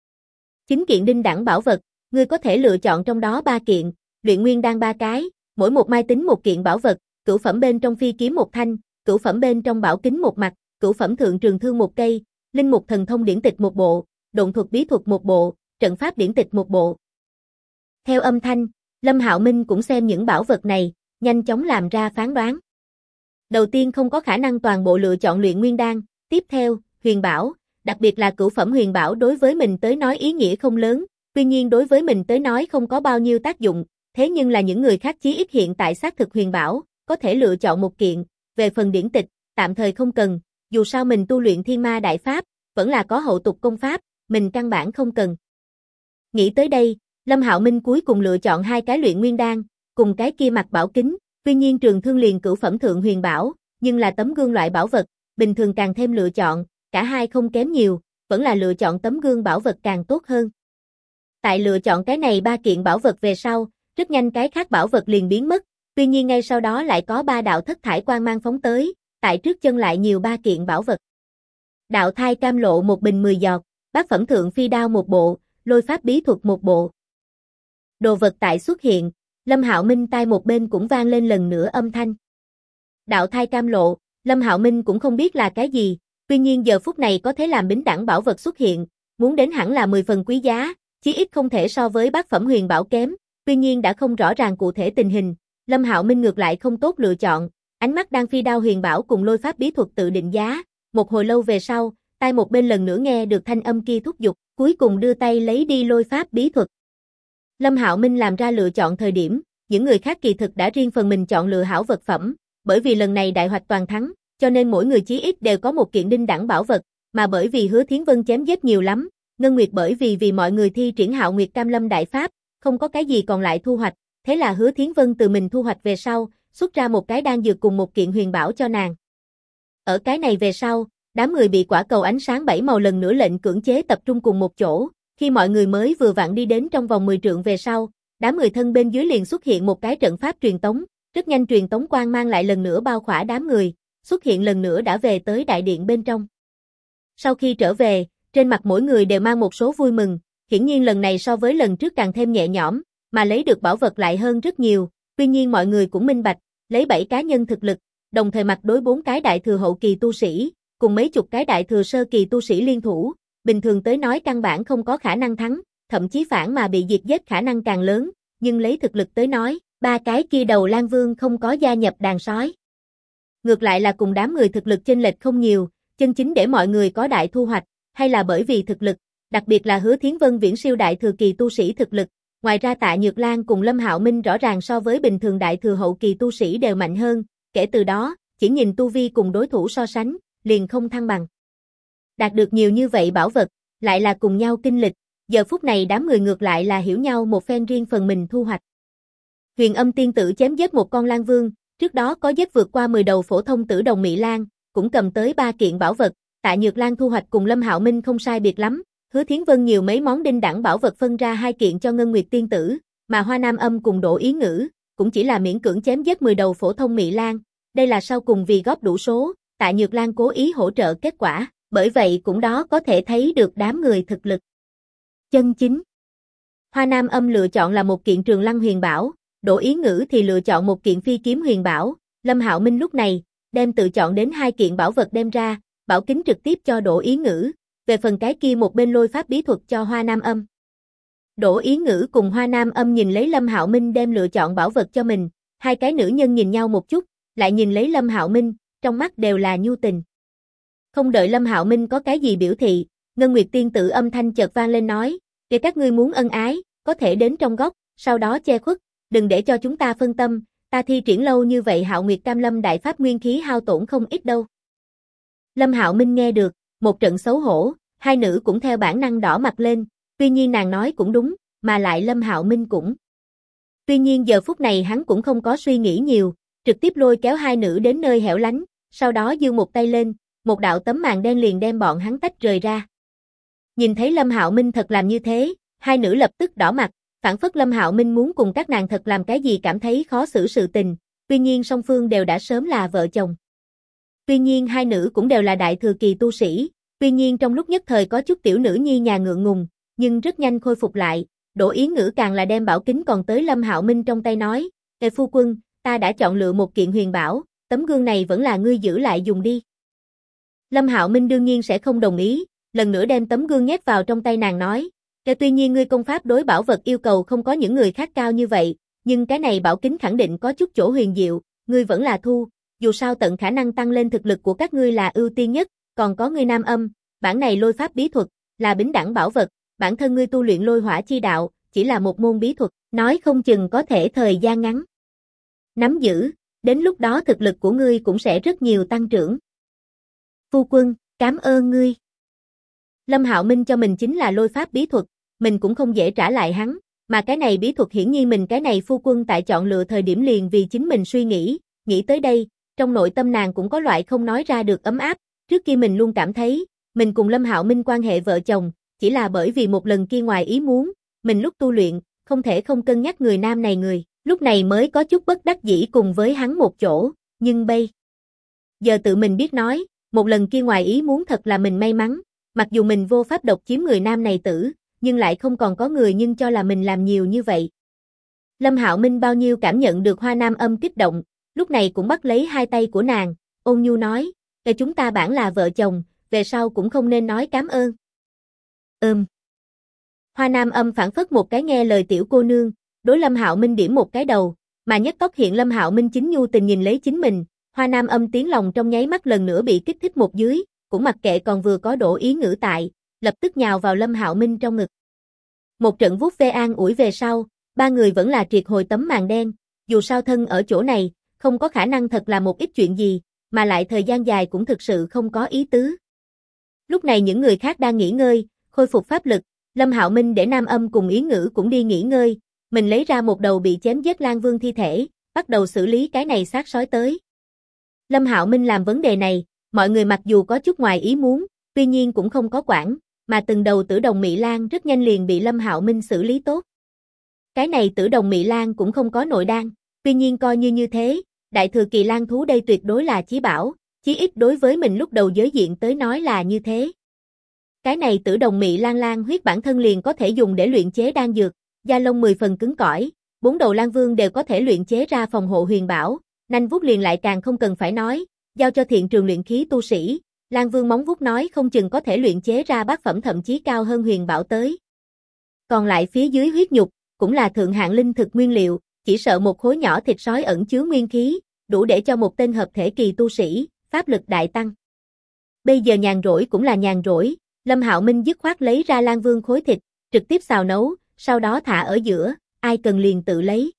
9 kiện đinh đẳng bảo vật, ngươi có thể lựa chọn trong đó 3 kiện, luyện nguyên đan 3 cái, mỗi một mai tính một kiện bảo vật, cửu phẩm bên trong phi kiếm một thanh, cửu phẩm bên trong bảo kính một mặt, cửu phẩm thượng trường thương một cây, linh mục thần thông điển tịch một bộ, độn thuật bí thuật một bộ, trận pháp điển tịch một bộ. Theo âm thanh, Lâm Hạo Minh cũng xem những bảo vật này, nhanh chóng làm ra phán đoán. Đầu tiên không có khả năng toàn bộ lựa chọn luyện nguyên đan, tiếp theo, huyền bảo, đặc biệt là cửu phẩm huyền bảo đối với mình tới nói ý nghĩa không lớn, tuy nhiên đối với mình tới nói không có bao nhiêu tác dụng, thế nhưng là những người khác chí ít hiện tại xác thực huyền bảo, có thể lựa chọn một kiện, về phần điển tịch, tạm thời không cần, dù sao mình tu luyện thiên ma đại pháp, vẫn là có hậu tục công pháp, mình căn bản không cần. Nghĩ tới đây, Lâm Hạo Minh cuối cùng lựa chọn hai cái luyện nguyên đan, cùng cái kia mặt bảo kính, tuy nhiên trường thương liền cửu phẩm thượng huyền bảo, nhưng là tấm gương loại bảo vật, bình thường càng thêm lựa chọn, cả hai không kém nhiều, vẫn là lựa chọn tấm gương bảo vật càng tốt hơn. Tại lựa chọn cái này ba kiện bảo vật về sau, rất nhanh cái khác bảo vật liền biến mất, tuy nhiên ngay sau đó lại có ba đạo thất thải quang mang phóng tới, tại trước chân lại nhiều ba kiện bảo vật. Đạo thai cam lộ một bình 10 giọt, bát phẩm thượng phi đao một bộ, lôi pháp bí thuật một bộ. Đồ vật tại xuất hiện, Lâm Hạo Minh tai một bên cũng vang lên lần nữa âm thanh. Đạo thai cam lộ, Lâm Hạo Minh cũng không biết là cái gì, tuy nhiên giờ phút này có thể làm bính đẳng bảo vật xuất hiện, muốn đến hẳn là 10 phần quý giá, chí ít không thể so với bát phẩm huyền bảo kém, tuy nhiên đã không rõ ràng cụ thể tình hình, Lâm Hạo Minh ngược lại không tốt lựa chọn, ánh mắt đang phi đao huyền bảo cùng lôi pháp bí thuật tự định giá, một hồi lâu về sau, tai một bên lần nữa nghe được thanh âm kia thúc giục, cuối cùng đưa tay lấy đi lôi pháp bí thuật. Lâm Hạo Minh làm ra lựa chọn thời điểm, những người khác kỳ thực đã riêng phần mình chọn lựa hảo vật phẩm, bởi vì lần này đại hoạch toàn thắng, cho nên mỗi người chí ít đều có một kiện đinh đẳng bảo vật, mà bởi vì Hứa Thiến Vân chém giết nhiều lắm, Ngân Nguyệt bởi vì mọi người thi triển Hạo Nguyệt Cam Lâm đại pháp, không có cái gì còn lại thu hoạch, thế là Hứa Thiến Vân từ mình thu hoạch về sau, xuất ra một cái đan dược cùng một kiện huyền bảo cho nàng. Ở cái này về sau, đám người bị quả cầu ánh sáng 7 màu lần nữa lệnh cưỡng chế tập trung cùng một chỗ, khi mọi người mới vừa vặn đi đến trong vòng 10 trượng về sau, đám người thân bên dưới liền xuất hiện một cái trận pháp truyền tống, rất nhanh truyền tống quang mang lại lần nữa bao khỏa đám người, xuất hiện lần nữa đã về tới đại điện bên trong. Sau khi trở về, trên mặt mỗi người đều mang một số vui mừng, hiển nhiên lần này so với lần trước càng thêm nhẹ nhõm, mà lấy được bảo vật lại hơn rất nhiều, tuy nhiên mọi người cũng minh bạch, lấy 7 cá nhân thực lực, đồng thời mặt đối 4 cái đại thừa hậu kỳ tu sĩ, cùng mấy chục cái đại thừa sơ kỳ tu sĩ liên thủ, bình thường tới nói căn bản không có khả năng thắng, thậm chí phản mà bị diệt giết khả năng càng lớn, nhưng lấy thực lực tới nói, ba cái kia đầu Lan Vương không có gia nhập đàn sói. Ngược lại là cùng đám người thực lực chênh lệch không nhiều, chân chính để mọi người có đại thu hoạch, hay là bởi vì thực lực, đặc biệt là Hứa Thiến Vân viễn siêu đại thừa kỳ tu sĩ thực lực, ngoài ra Tạ Nhược Lan cùng Lâm Hạo Minh rõ ràng so với bình thường đại thừa hậu kỳ tu sĩ đều mạnh hơn, kể từ đó, chỉ nhìn tu vi cùng đối thủ so sánh, liền không thăng bằng. Đạt được nhiều như vậy bảo vật, lại là cùng nhau kinh lịch, giờ phút này đám người ngược lại là hiểu nhau một phen riêng phần mình thu hoạch. Huyền Âm tiên tử chém giết một con Lan Vương, trước đó có giết vượt qua 10 đầu phổ thông tử đồng Mỹ Lan, cũng cầm tới 3 kiện bảo vật, Tạ Nhược Lan thu hoạch cùng Lâm Hạo Minh không sai biệt lắm, Hứa Thiến Vân nhiều mấy món đinh đẳng bảo vật phân ra 2 kiện cho Ngân Nguyệt tiên tử, mà Hoa Nam Âm cùng Đỗ Ý Ngữ, cũng chỉ là miễn cưỡng chém giết 10 đầu phổ thông Mỹ Lan, đây là sau cùng vì góp đủ số, Tạ Nhược Lan cố ý hỗ trợ kết quả, bởi vậy cũng đó có thể thấy được đám người thực lực chân chính. Hoa Nam Âm lựa chọn là một kiện Trường Lăng huyền bảo, Đỗ Ý Ngữ thì lựa chọn một kiện phi kiếm huyền bảo, Lâm Hạo Minh lúc này, đem tự chọn đến 2 kiện bảo vật đem ra, bảo kính trực tiếp cho Đỗ Ý Ngữ, về phần cái kia một bên lôi pháp bí thuật cho Hoa Nam Âm. Đỗ Ý Ngữ cùng Hoa Nam Âm nhìn lấy Lâm Hạo Minh đem lựa chọn bảo vật cho mình, hai cái nữ nhân nhìn nhau một chút, lại nhìn lấy Lâm Hạo Minh, trong mắt đều là nhu tình. Không đợi Lâm Hạo Minh có cái gì biểu thị, Ngân Nguyệt tiên tử âm thanh chợt vang lên nói, "Kể các ngươi muốn ân ái, có thể đến trong góc, sau đó che khuất, đừng để cho chúng ta phân tâm, ta thi triển lâu như vậy Hạo Nguyệt Cam Lâm đại pháp nguyên khí hao tổn không ít đâu." Lâm Hạo Minh nghe được, một trận xấu hổ, hai nữ cũng theo bản năng đỏ mặt lên, tuy nhiên nàng nói cũng đúng, mà lại Lâm Hạo Minh cũng. Tuy nhiên giờ phút này hắn cũng không có suy nghĩ nhiều, trực tiếp lôi kéo hai nữ đến nơi hẻo lánh, sau đó giương một tay lên, một đạo tấm màn đen liền đem bọn hắn tách rời ra. Nhìn thấy Lâm Hạo Minh thật làm như thế, hai nữ lập tức đỏ mặt, phảng phất Lâm Hạo Minh muốn cùng các nàng thật làm cái gì cảm thấy khó xử sự tình, tuy nhiên song phương đều đã sớm là vợ chồng. Tuy nhiên hai nữ cũng đều là đại thừa kỳ tu sĩ, tuy nhiên trong lúc nhất thời có chút tiểu nữ nhi nhà ngượng ngùng, nhưng rất nhanh khôi phục lại, Đỗ Ý Ngữ càng là đem bảo kính còn tới Lâm Hạo Minh trong tay nói, "Ê phu quân, ta đã chọn lựa một kiện huyền bảo, tấm gương này vẫn là ngươi giữ lại dùng đi." Lâm Hạo Minh đương nhiên sẽ không đồng ý, lần nữa đem tấm gương nhét vào trong tay nàng nói, "Tuy nhiên ngươi công pháp đối bảo vật yêu cầu không có những người khác cao như vậy, nhưng cái này bảo kính khẳng định có chút chỗ huyền diệu, ngươi vẫn là thu, dù sao tận khả năng tăng lên thực lực của các ngươi là ưu tiên nhất, còn có ngươi Nam Âm, bản này lôi pháp bí thuật, là bính đẳng bảo vật, bản thân ngươi tu luyện lôi hỏa chi đạo, chỉ là một môn bí thuật, nói không chừng có thể thời gian ngắn nắm giữ, đến lúc đó thực lực của ngươi cũng sẽ rất nhiều tăng trưởng. Phu quân, cảm ơn ngươi. Lâm Hạo Minh cho mình chính là lôi pháp bí thuật, mình cũng không dễ trả lại hắn, mà cái này bí thuật hiển nhiên mình cái này phu quân tại chọn lựa thời điểm liền vì chính mình suy nghĩ tới đây, trong nội tâm nàng cũng có loại không nói ra được ấm áp, trước kia mình luôn cảm thấy, mình cùng Lâm Hạo Minh quan hệ vợ chồng, chỉ là bởi vì một lần kia ngoài ý muốn, mình lúc tu luyện, không thể không cân nhắc người nam này người, lúc này mới có chút bất đắc dĩ cùng với hắn một chỗ, nhưng bây giờ tự mình biết nói, một lần kia ngoài ý muốn thật là mình may mắn, mặc dù mình vô pháp độc chiếm người nam này tử, nhưng lại không còn có người nhưng cho là mình làm nhiều như vậy. Lâm Hạo Minh bao nhiêu cảm nhận được Hoa Nam Âm kích động, lúc này cũng bắt lấy hai tay của nàng, ôn nhu nói, chúng ta bản là vợ chồng, về sau cũng không nên nói cảm ơn. Hoa Nam Âm phản phất một cái nghe lời tiểu cô nương, đối Lâm Hạo Minh điểm một cái đầu, mà nhất tóc hiện Lâm Hạo Minh chính nhu tình nhìn lấy chính mình, Hoa Nam Âm tiếng lòng trong nháy mắt lần nữa bị kích thích một dưới, cũng mặc kệ còn vừa có đổ ý ngữ tại, lập tức nhào vào Lâm Hạo Minh trong ngực. Một trận vuốt ve an ủi về sau, ba người vẫn là triệt hồi tấm màn đen, dù sao thân ở chỗ này, không có khả năng thật là một ít chuyện gì, mà lại thời gian dài cũng thực sự không có ý tứ. Lúc này những người khác đang nghỉ ngơi, khôi phục pháp lực, Lâm Hạo Minh để Nam Âm cùng Yến Ngữ cũng đi nghỉ ngơi, mình lấy ra một đầu bị chém giết Lang Vương thi thể, bắt đầu xử lý cái này xác sói tới. Lâm Hạo Minh làm vấn đề này, mọi người mặc dù có chút ngoài ý muốn, tuy nhiên cũng không có quản, mà từng đầu tử đồng Mị Lan rất nhanh liền bị Lâm Hạo Minh xử lý tốt. Cái này tử đồng Mị Lan cũng không có nội đan, tuy nhiên coi như thế, đại thừa kỳ lan thú đây tuyệt đối là chí bảo, chí ít đối với mình lúc đầu giới diện tới nói là như thế. Cái này tử đồng Mị Lan huyết bản thân liền có thể dùng để luyện chế đan dược, da lông 10 phần cứng cỏi, 4 đầu Lan Vương đều có thể luyện chế ra phòng hộ huyền bảo, nanh vuốt liền lại càng không cần phải nói, giao cho thiện trường luyện khí tu sĩ, Lan Vương móng vuốt nói không chừng có thể luyện chế ra bát phẩm thậm chí cao hơn huyền bảo tới. Còn lại phía dưới huyết nhục, cũng là thượng hạng linh thực nguyên liệu, chỉ sợ một khối nhỏ thịt sói ẩn chứa nguyên khí, đủ để cho một tên hợp thể kỳ tu sĩ, pháp lực đại tăng. Bây giờ nhàn rỗi cũng là nhàn rỗi, Lâm Hạo Minh dứt khoát lấy ra Lan Vương khối thịt, trực tiếp xào nấu, sau đó thả ở giữa, ai cần liền tự lấy.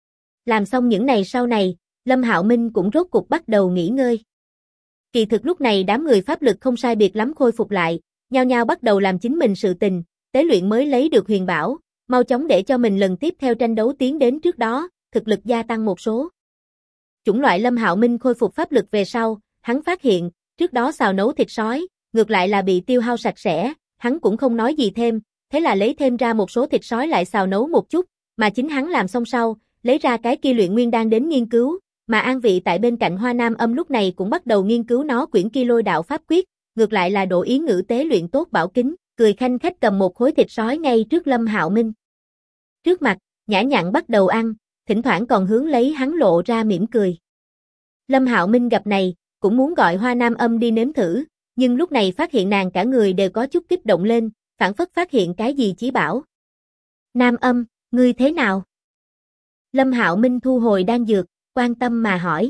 Làm xong những này sau này, Lâm Hạo Minh cũng rốt cục bắt đầu nghỉ ngơi. Kỳ thực lúc này đám người pháp lực không sai biệt lắm khôi phục lại, nhao nhao bắt đầu làm chính mình sự tình, tế luyện mới lấy được huyền bảo, mau chóng để cho mình lần tiếp theo tranh đấu tiến đến trước đó, thực lực gia tăng một số. Chủng loại Lâm Hạo Minh khôi phục pháp lực về sau, hắn phát hiện, trước đó xào nấu thịt sói, ngược lại là bị tiêu hao sạch sẽ, hắn cũng không nói gì thêm, thế là lấy thêm ra một số thịt sói lại xào nấu một chút, mà chính hắn làm xong sau, lấy ra cái kia luyện nguyên đan đến nghiên cứu, mà An Vị tại bên cạnh Hoa Nam Âm lúc này cũng bắt đầu nghiên cứu nó quyển kia lôi đạo pháp quyết, ngược lại là Đỗ Yến Ngữ tế luyện tốt bảo kính, cười khanh khách cầm một khối thịt sói ngay trước Lâm Hạo Minh. Trước mặt, nhã nhặn bắt đầu ăn, thỉnh thoảng còn hướng lấy hắn lộ ra mỉm cười. Lâm Hạo Minh gặp này, cũng muốn gọi Hoa Nam Âm đi nếm thử, nhưng lúc này phát hiện nàng cả người đều có chút kích động lên, phảng phất phát hiện cái gì chí bảo. Nam Âm, ngươi thế nào? Lâm Hạo Minh thu hồi đan dược, quan tâm mà hỏi.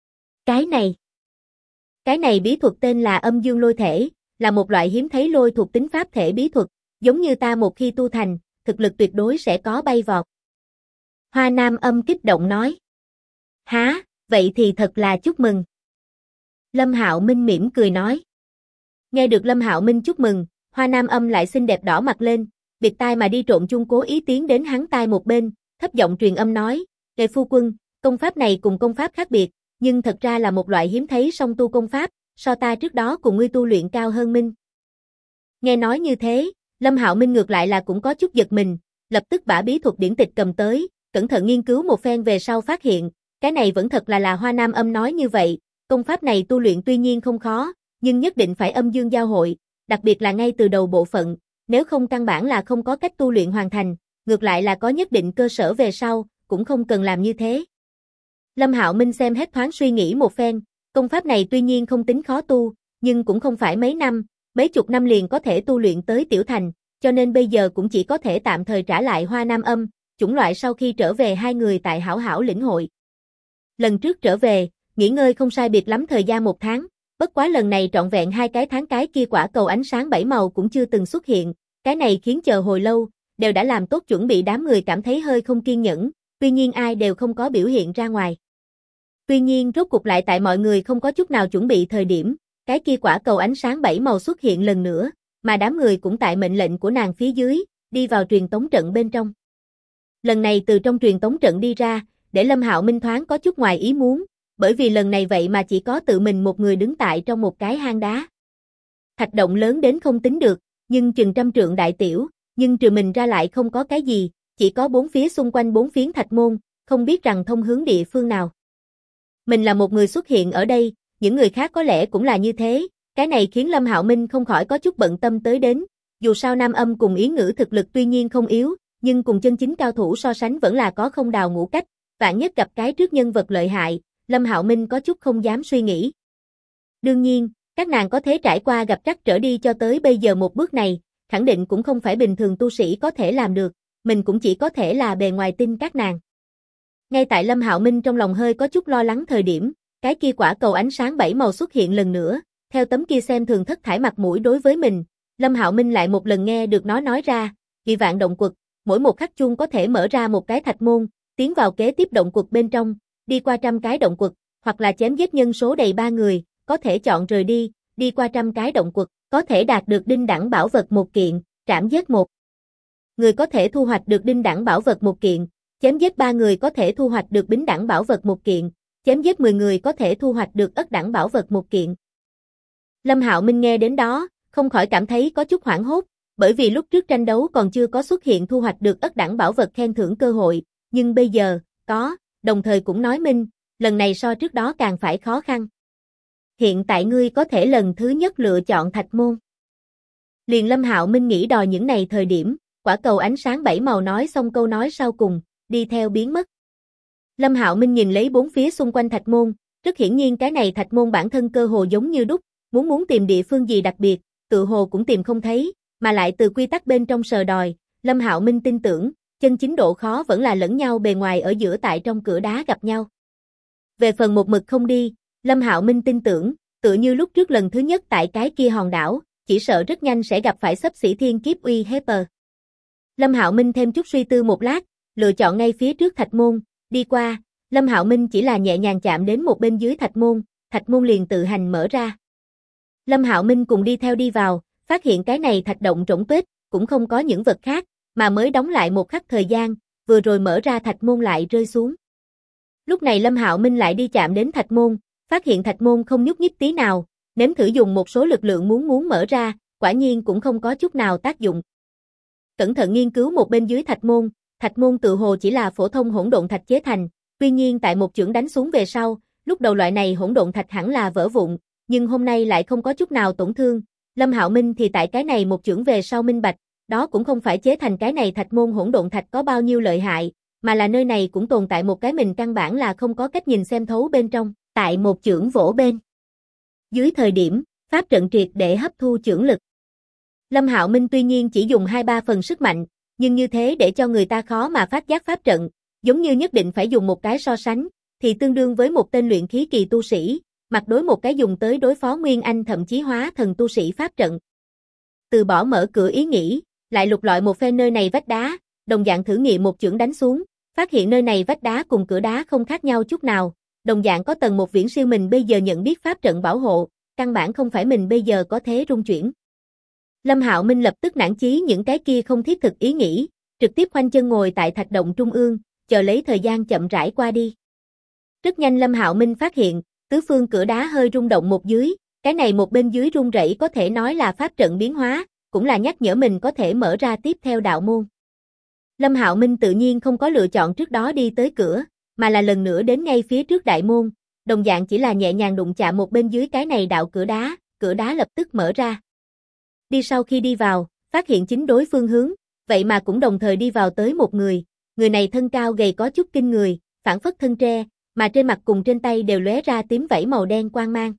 Cái này bí thuật tên là Âm Dương Lôi Thể, là một loại hiếm thấy lôi thuộc tính pháp thể bí thuật, giống như ta một khi tu thành, thực lực tuyệt đối sẽ có bay vọt. Hoa Nam Âm kích động nói. Há, vậy thì thật là chúc mừng. Lâm Hạo Minh mỉm cười nói. Nghe được Lâm Hạo Minh chúc mừng, Hoa Nam Âm lại xinh đẹp đỏ mặt lên, biệt tai mà đi trộn chung cố ý tiến đến hắn tai một bên, thấp giọng truyền âm nói, "Kệ phu quân, công pháp này cùng công pháp khác biệt, nhưng thật ra là một loại hiếm thấy song tu công pháp, so ta trước đó cùng ngươi tu luyện cao hơn minh." Nghe nói như thế, Lâm Hạo Minh ngược lại là cũng có chút giật mình, lập tức bả bí thuật điển tịch cầm tới, cẩn thận nghiên cứu một phen về sau phát hiện, cái này vẫn thật là Hoa Nam Âm nói như vậy, công pháp này tu luyện tuy nhiên không khó, nhưng nhất định phải âm dương giao hội, đặc biệt là ngay từ đầu bộ phận, nếu không căn bản là không có cách tu luyện hoàn thành, ngược lại là có nhất định cơ sở về sau, cũng không cần làm như thế. Lâm Hạo Minh xem hết thoáng suy nghĩ một phen, công pháp này tuy nhiên không tính khó tu, nhưng cũng không phải mấy năm, mấy chục năm liền có thể tu luyện tới tiểu thành, cho nên bây giờ cũng chỉ có thể tạm thời trả lại Hoa Nam Âm, chủng loại sau khi trở về hai người tại hảo hảo lĩnh hội. Lần trước trở về, nghỉ ngơi không sai biệt lắm thời gian 1 tháng, bất quá lần này trọn vẹn 2 cái tháng cái kia quả cầu ánh sáng 7 màu cũng chưa từng xuất hiện, cái này khiến chờ hồi lâu, đều đã làm tốt chuẩn bị đám người cảm thấy hơi không kiên nhẫn, tuy nhiên ai đều không có biểu hiện ra ngoài. Tuy nhiên rốt cục lại tại mọi người không có chút nào chuẩn bị thời điểm, cái kia quả cầu ánh sáng 7 màu xuất hiện lần nữa, mà đám người cũng tại mệnh lệnh của nàng phía dưới, đi vào truyền tống trận bên trong. Lần này từ trong truyền tống trận đi ra, để Lâm Hạo Minh thoáng có chút ngoài ý muốn, bởi vì lần này vậy mà chỉ có tự mình một người đứng tại trong một cái hang đá. Thạch động lớn đến không tính được, nhưng chừng 100 trượng đại tiểu, nhưng trừ mình ra lại không có cái gì, chỉ có bốn phía xung quanh 4 phiến thạch môn, không biết rằng thông hướng địa phương nào. Mình là một người xuất hiện ở đây, những người khác có lẽ cũng là như thế, cái này khiến Lâm Hạo Minh không khỏi có chút bận tâm tới đến, dù sao Nam Âm cùng Yến Ngữ thực lực tuy nhiên không yếu, nhưng cùng chân chính cao thủ so sánh vẫn là có không đào ngũ cách, vạn nhất gặp cái trước nhân vật lợi hại, Lâm Hạo Minh có chút không dám suy nghĩ. Đương nhiên, các nàng có thể trải qua gặp trắc trở đi cho tới bây giờ một bước này, khẳng định cũng không phải bình thường tu sĩ có thể làm được, mình cũng chỉ có thể là bề ngoài tin các nàng. Ngay tại Lâm Hạo Minh trong lòng hơi có chút lo lắng thời điểm, cái kia quả cầu ánh sáng 7 màu xuất hiện lần nữa, theo tấm kia xem thường thất thải mặt mũi đối với mình, Lâm Hạo Minh lại một lần nghe được nó nói ra, vì vạn động quật, mỗi một khắc chuông có thể mở ra một cái thạch môn, tiến vào kế tiếp động quật bên trong, đi qua 100 cái động quật, hoặc là chém giết nhân số đầy 3 người, có thể chọn rời đi, đi qua 100 cái động quật, có thể đạt được đinh đẳng bảo vật 1 kiện, trảm giết 1 người có thể thu hoạch được đinh đẳng bảo vật 1 kiện, chém giết 3 người có thể thu hoạch được bính đẳng bảo vật 1 kiện, chém giết 10 người có thể thu hoạch được ất đẳng bảo vật 1 kiện. Lâm Hạo Minh nghe đến đó, không khỏi cảm thấy có chút hoảng hốt, bởi vì lúc trước tranh đấu còn chưa có xuất hiện thu hoạch được ất đẳng bảo vật khen thưởng cơ hội, nhưng bây giờ, có, đồng thời cũng nói minh, lần này so trước đó càng phải khó khăn. Hiện tại ngươi có thể lần thứ nhất lựa chọn thạch môn. Liền Lâm Hạo Minh nghĩ đòi những này thời điểm, quả cầu ánh sáng 7 màu nói xong câu nói sau cùng, đi theo biến mất. Lâm Hạo Minh nhìn lấy 4 phía xung quanh thạch môn, rất hiển nhiên cái này thạch môn bản thân cơ hồ giống như đúc, muốn tìm địa phương gì đặc biệt, tự hồ cũng tìm không thấy, mà lại từ quy tắc bên trong sờ đòi, Lâm Hạo Minh tin tưởng, chân chính độ khó vẫn là lẫn nhau bề ngoài ở giữa tại trong cửa đá gặp nhau. Về phần một mực không đi, Lâm Hạo Minh tin tưởng, tựa như lúc trước lần thứ nhất tại cái kia hòn đảo, chỉ sợ rất nhanh sẽ gặp phải xấp xỉ thiên kiếp uy hiếp. Lâm Hạo Minh thêm chút suy tư một lát, lựa chọn ngay phía trước thạch môn, đi qua, Lâm Hạo Minh chỉ là nhẹ nhàng chạm đến một bên dưới thạch môn liền tự hành mở ra. Lâm Hạo Minh cùng đi theo đi vào, phát hiện cái này thạch động rỗng tuếch, cũng không có những vật khác, mà mới đóng lại một khắc thời gian, vừa rồi mở ra thạch môn lại rơi xuống. Lúc này Lâm Hạo Minh lại đi chạm đến thạch môn, phát hiện thạch môn không nhúc nhích tí nào, nếm thử dùng một số lực lượng muốn mở ra, quả nhiên cũng không có chút nào tác dụng. Cẩn thận nghiên cứu một bên dưới thạch môn tự hồ chỉ là phổ thông hỗn độn thạch chế thành, tuy nhiên tại một chưởng đánh xuống về sau, lúc đầu loại này hỗn độn thạch hẳn là vỡ vụn, nhưng hôm nay lại không có chút nào tổn thương. Lâm Hạo Minh thì tại cái này một chưởng về sau minh bạch, đó cũng không phải chế thành cái này thạch môn hỗn độn thạch có bao nhiêu lợi hại, mà là nơi này cũng tồn tại một cái mình căn bản là không có cách nhìn xem thấu bên trong, tại một chưởng vỗ bên dưới thời điểm, pháp trận triệt để hấp thu chưởng lực. Lâm Hạo Minh tuy nhiên chỉ dùng 2-3 phần sức mạnh, nhưng như thế để cho người ta khó mà phát giác pháp trận, giống như nhất định phải dùng một cái so sánh, thì tương đương với một tên luyện khí kỳ tu sĩ, mặt đối một cái dùng tới đối phó Nguyên Anh thậm chí hóa thần tu sĩ pháp trận. Từ bỏ mở cửa ý nghĩ, lại lục lọi một phen nơi này vách đá, đồng dạng thử nghiệm một chưởng đánh xuống, phát hiện nơi này vách đá cùng cửa đá không khác nhau chút nào, đồng dạng có tầng một viễn siêu mình bây giờ nhận biết pháp trận bảo hộ, căn bản không phải mình bây giờ có thế rung chuyển. Lâm Hạo Minh lập tức nản chí những cái kia không thiết thực ý nghĩ, trực tiếp khoanh chân ngồi tại thạch động trung ương, chờ lấy thời gian chậm rãi qua đi. Rất nhanh Lâm Hạo Minh phát hiện, tứ phương cửa đá hơi rung động một dưới, cái này một bên dưới rung rẩy có thể nói là pháp trận biến hóa, cũng là nhắc nhở mình có thể mở ra tiếp theo đạo môn. Lâm Hạo Minh tự nhiên không có lựa chọn trước đó đi tới cửa, mà là lần nữa đến ngay phía trước đại môn, đồng dạng chỉ là nhẹ nhàng đụng chạm một bên dưới cái này đạo cửa đá lập tức mở ra. Đi sau khi đi vào, phát hiện chính đối phương hướng, vậy mà cũng đồng thời đi vào tới một người này thân cao gầy có chút kinh người, phảng phất thân tre, mà trên mặt cùng trên tay đều lóe ra tím vảy màu đen quang mang.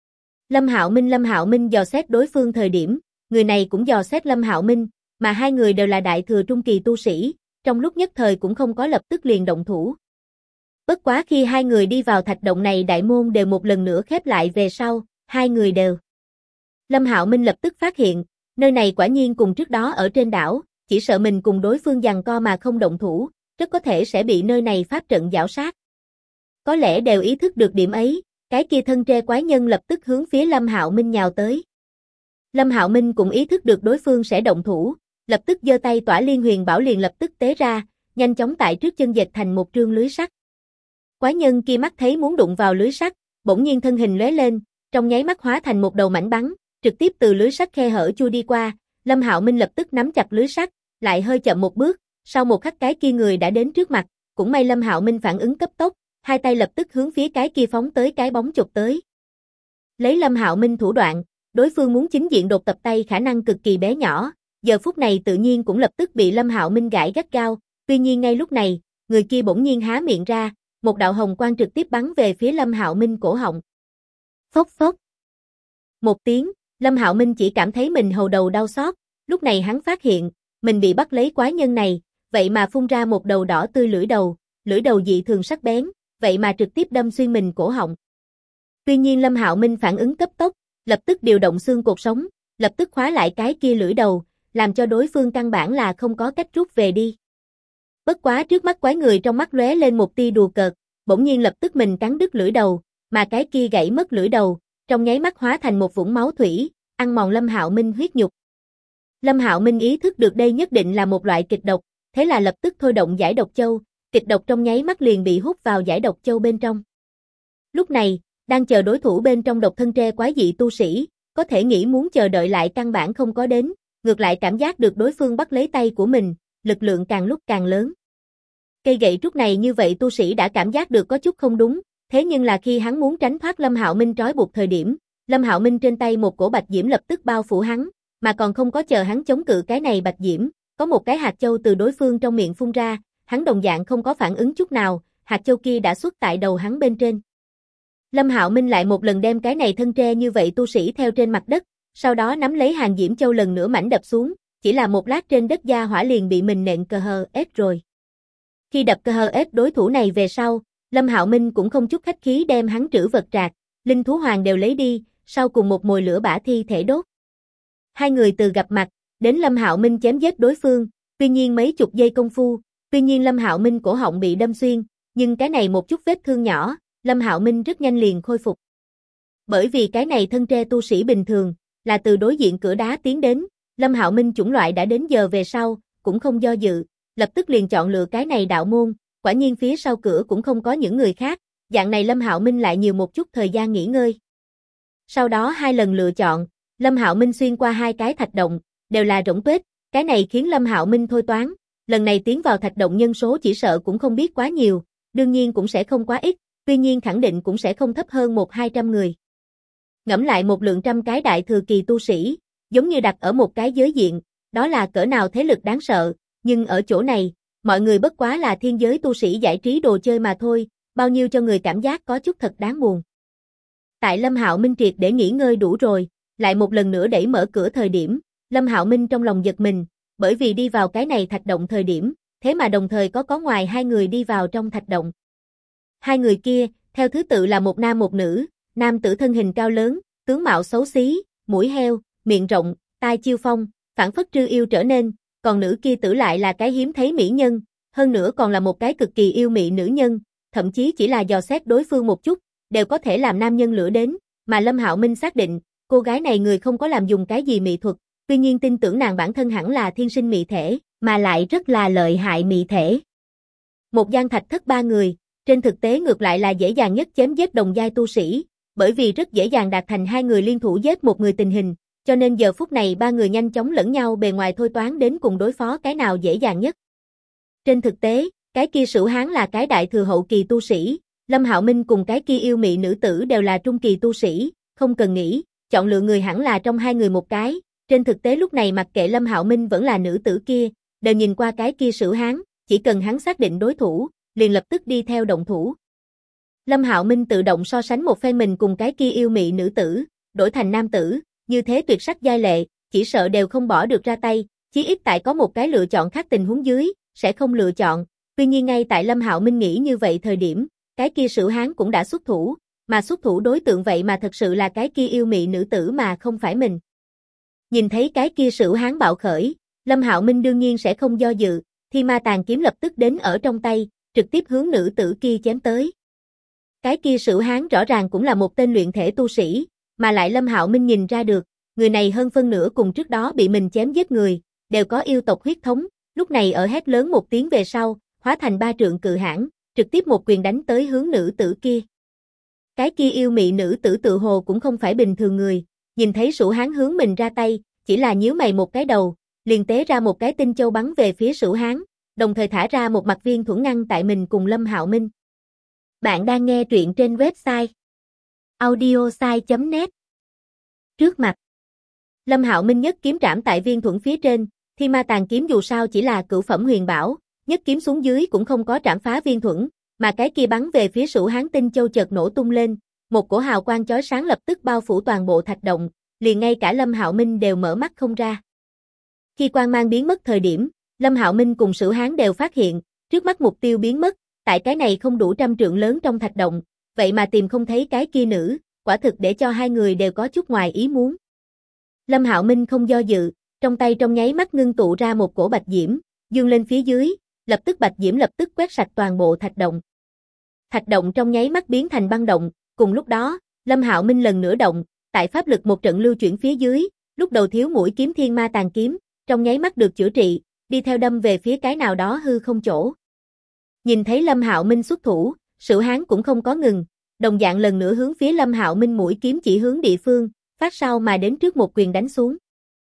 Lâm Hạo Minh dò xét đối phương thời điểm, người này cũng dò xét Lâm Hạo Minh, mà hai người đều là đại thừa trung kỳ tu sĩ, trong lúc nhất thời cũng không có lập tức liền động thủ. Bất quá khi hai người đi vào thạch động này đại môn đều một lần nữa khép lại về sau, hai người đều. Lâm Hạo Minh lập tức phát hiện, nơi này quả nhiên cùng trước đó ở trên đảo, chỉ sợ mình cùng đối phương giằng co mà không động thủ, rất có thể sẽ bị nơi này pháp trận giảo sát. Có lẽ đều ý thức được điểm ấy, cái kia thân tre quái nhân lập tức hướng phía Lâm Hạo Minh nhào tới. Lâm Hạo Minh cũng ý thức được đối phương sẽ động thủ, lập tức giơ tay tỏa liên huyền bảo liền lập tức tế ra, nhanh chóng tại trước chân dệt thành một trương lưới sắt. Quái nhân kia mắt thấy muốn đụng vào lưới sắt, bỗng nhiên thân hình lóe lên, trong nháy mắt hóa thành một đầu mảnh bắn, trực tiếp từ lưới sắt khe hở chui đi qua. Lâm Hạo Minh lập tức nắm chặt lưới sắt, lại hơi chậm một bước, sau một khắc cái kia người đã đến trước mặt, cũng may Lâm Hạo Minh phản ứng cấp tốc, hai tay lập tức hướng phía cái kia phóng tới cái bóng chụp tới. Lấy Lâm Hạo Minh thủ đoạn, đối phương muốn chính diện đột tập tay khả năng cực kỳ bé nhỏ, giờ phút này tự nhiên cũng lập tức bị Lâm Hạo Minh gãi gắt gao, tuy nhiên ngay lúc này, người kia bỗng nhiên há miệng ra, một đạo hồng quang trực tiếp bắn về phía Lâm Hạo Minh cổ họng. Phốc phốc. Một tiếng, Lâm Hạo Minh chỉ cảm thấy mình hầu đầu đau xót, lúc này hắn phát hiện, mình bị bắt lấy quái nhân này, vậy mà phun ra một đầu đỏ tươi lưỡi đầu dị thường sắc bén, vậy mà trực tiếp đâm xuyên mình cổ họng. Tuy nhiên Lâm Hạo Minh phản ứng cấp tốc, lập tức điều động xương cột sống, lập tức khóa lại cái kia lưỡi đầu, làm cho đối phương căn bản là không có cách rút về đi. Bất quá trước mắt quái người trong mắt lóe lên một tia đùa cợt, bỗng nhiên lập tức mình cắn đứt lưỡi đầu, mà cái kia gãy mất lưỡi đầu, trong nháy mắt hóa thành một vũng máu thủy, ăn mòn Lâm Hạo Minh huyết nhục. Lâm Hạo Minh ý thức được đây nhất định là một loại kịch độc, thế là lập tức thôi động giải độc châu, kịch độc trong nháy mắt liền bị hút vào giải độc châu bên trong. Lúc này, đang chờ đối thủ bên trong độc thân tre quái dị tu sĩ, có thể nghĩ muốn chờ đợi lại căn bản không có đến, ngược lại cảm giác được đối phương bắt lấy tay của mình, lực lượng càng lúc càng lớn. Cây gậy trúc này như vậy tu sĩ đã cảm giác được có chút không đúng, thế nhưng là khi hắn muốn tránh thoát Lâm Hạo Minh trói buộc thời điểm, Lâm Hạo Minh trên tay một cổ bạch diễm lập tức bao phủ hắn, mà còn không có chờ hắn chống cự cái này bạch diễm, có một cái hạt châu từ đối phương trong miệng phun ra, hắn đồng dạng không có phản ứng chút nào, hạt châu kia đã xuất tại đầu hắn bên trên. Lâm Hạo Minh lại một lần đem cái này thân tre như vậy tu sĩ theo trên mặt đất, sau đó nắm lấy hàng diễm châu lần nữa mảnh đập xuống, chỉ là một lát trên đất gia hỏa liền bị mình nện KHS rồi. Khi đập KHS đối thủ này về sau, Lâm Hạo Minh cũng không chút khách khí đem hắn trữ vật trạc, linh thú hoàng đều lấy đi, sau cùng một mồi lửa bả thi thể đốt. Hai người từ gặp mặt, đến Lâm Hạo Minh chém giết đối phương, tuy nhiên mấy chục giây công phu, tuy nhiên Lâm Hạo Minh cổ họng bị đâm xuyên, nhưng cái này một chút vết thương nhỏ, Lâm Hạo Minh rất nhanh liền khôi phục. Bởi vì cái này thân tre tu sĩ bình thường, là từ đối diện cửa đá tiến đến, Lâm Hạo Minh chủng loại đã đến giờ về sau, cũng không do dự, lập tức liền chọn lựa cái này đạo môn, quả nhiên phía sau cửa cũng không có những người khác, dạng này Lâm Hạo Minh lại nhiều một chút thời gian nghỉ ngơi. Sau đó hai lần lựa chọn, Lâm Hạo Minh xuyên qua hai cái thạch động, đều là rỗng tuếch, cái này khiến Lâm Hạo Minh thôi toán, lần này tiến vào thạch động nhân số chỉ sợ cũng không biết quá nhiều, đương nhiên cũng sẽ không quá ít, tuy nhiên khẳng định cũng sẽ không thấp hơn 100-200 người. Ngẫm lại một lượng trăm cái đại thừa kỳ tu sĩ, giống như đặt ở một cái giới diện, đó là cỡ nào thế lực đáng sợ, nhưng ở chỗ này, mọi người bất quá là thiên giới tu sĩ giải trí đồ chơi mà thôi, bao nhiêu cho người cảm giác có chút thật đáng buồn. Tại Lâm Hạo Minh triệt để nghỉ ngơi đủ rồi, lại một lần nữa đẩy mở cửa thời điểm, Lâm Hạo Minh trong lòng giật mình, bởi vì đi vào cái này thạch động thời điểm, thế mà đồng thời có ngoài hai người đi vào trong thạch động. Hai người kia, theo thứ tự là một nam một nữ, nam tử thân hình cao lớn, tướng mạo xấu xí, mũi heo, miệng rộng, tai chiêu phong, phảng phất trư yêu trở nên, còn nữ kia tử lại là cái hiếm thấy mỹ nhân, hơn nữa còn là một cái cực kỳ yêu mị nữ nhân, thậm chí chỉ là dò xét đối phương một chút, đều có thể làm nam nhân lửa đến, mà Lâm Hạo Minh xác định, cô gái này người không có làm dùng cái gì mỹ thuật, tuy nhiên tin tưởng nàng bản thân hẳn là thiên sinh mỹ thể, mà lại rất là lợi hại mỹ thể. Một gian thạch thất ba người, trên thực tế ngược lại là dễ dàng nhất chém giết đồng giai tu sĩ, bởi vì rất dễ dàng đạt thành hai người liên thủ giết một người tình hình, cho nên giờ phút này ba người nhanh chóng lẫn nhau bề ngoài thôi toán đến cùng đối phó cái nào dễ dàng nhất. Trên thực tế, cái kia Sửu Hán là cái đại thừa hậu kỳ tu sĩ, Lâm Hạo Minh cùng cái kia yêu mị nữ tử đều là trung kỳ tu sĩ, không cần nghĩ, chọn lựa người hẳn là trong hai người một cái, trên thực tế lúc này mặc kệ Lâm Hạo Minh vẫn là nữ tử kia, đều nhìn qua cái kia Sửu Hán, chỉ cần hắn xác định đối thủ, liền lập tức đi theo động thủ. Lâm Hạo Minh tự động so sánh một phen mình cùng cái kia yêu mị nữ tử, đổi thành nam tử, như thế tuyệt sắc giai lệ, chỉ sợ đều không bỏ được ra tay, chí ít tại có một cái lựa chọn khác tình huống dưới, sẽ không lựa chọn. Tuy nhiên ngay tại Lâm Hạo Minh nghĩ như vậy thời điểm, cái kia Sửu Hán cũng đã xuất thủ, mà xuất thủ đối tượng vậy mà thật sự là cái kia yêu mị nữ tử mà không phải mình. Nhìn thấy cái kia Sửu Hán bạo khởi, Lâm Hạo Minh đương nhiên sẽ không do dự, Thiên Ma Tàn kiếm lập tức đến ở trong tay, trực tiếp hướng nữ tử kia chém tới. Cái kia Sửu Hán rõ ràng cũng là một tên luyện thể tu sĩ, mà lại Lâm Hạo Minh nhìn ra được, người này hơn phân nửa cùng trước đó bị mình chém giết người, đều có yêu tộc huyết thống, lúc này ở hét lớn một tiếng về sau, hóa thành 3 trượng cự hãn, trực tiếp một quyền đánh tới hướng nữ tử kia. Cái kia yêu mị nữ tử tự hồ cũng không phải bình thường người, nhìn thấy Sửu Hán hướng mình ra tay, chỉ là nhíu mày một cái đầu, liền tế ra một cái tinh châu bắn về phía Sửu Hán, đồng thời thả ra một mặt viên thuẫn ngăn tại mình cùng Lâm Hạo Minh. Bạn đang nghe truyện trên website audiosai.net. Trước mặt, Lâm Hạo Minh nhất kiếm trảm tại viên thuẫn phía trên, Thiên Ma Tàn kiếm dù sao chỉ là cửu phẩm huyền bảo, nhất kiếm xuống dưới cũng không có trảm phá viên thuẫn, mà cái kia bắn về phía Sửu Hán tinh châu chợt nổ tung lên, một cổ hào quang chói sáng lập tức bao phủ toàn bộ thạch động, liền ngay cả Lâm Hạo Minh đều mở mắt không ra. Khi quang mang biến mất thời điểm, Lâm Hạo Minh cùng Sửu Hán đều phát hiện, trước mắt mục tiêu biến mất, tại cái này không đủ 100 trượng lớn trong thạch động, vậy mà tìm không thấy cái kia nữ, quả thực để cho hai người đều có chút ngoài ý muốn. Lâm Hạo Minh không do dự, trong tay trong nháy mắt ngưng tụ ra một cổ bạch diễm, dương lên phía dưới, lập tức bạch diễm lập tức quét sạch toàn bộ thạch động. Thạch động trong nháy mắt biến thành băng động, cùng lúc đó, Lâm Hạo Minh lần nữa động, tại pháp lực một trận lưu chuyển phía dưới, lúc đầu thiếu mũi kiếm Thiên Ma Tàn kiếm, trong nháy mắt được chữa trị, đi theo đâm về phía cái nào đó hư không chỗ. Nhìn thấy Lâm Hạo Minh xuất thủ, Sửu Hán cũng không có ngừng, đồng dạng lần nữa hướng phía Lâm Hạo Minh mũi kiếm chỉ hướng địa phương, phát sau mà đến trước một quyền đánh xuống.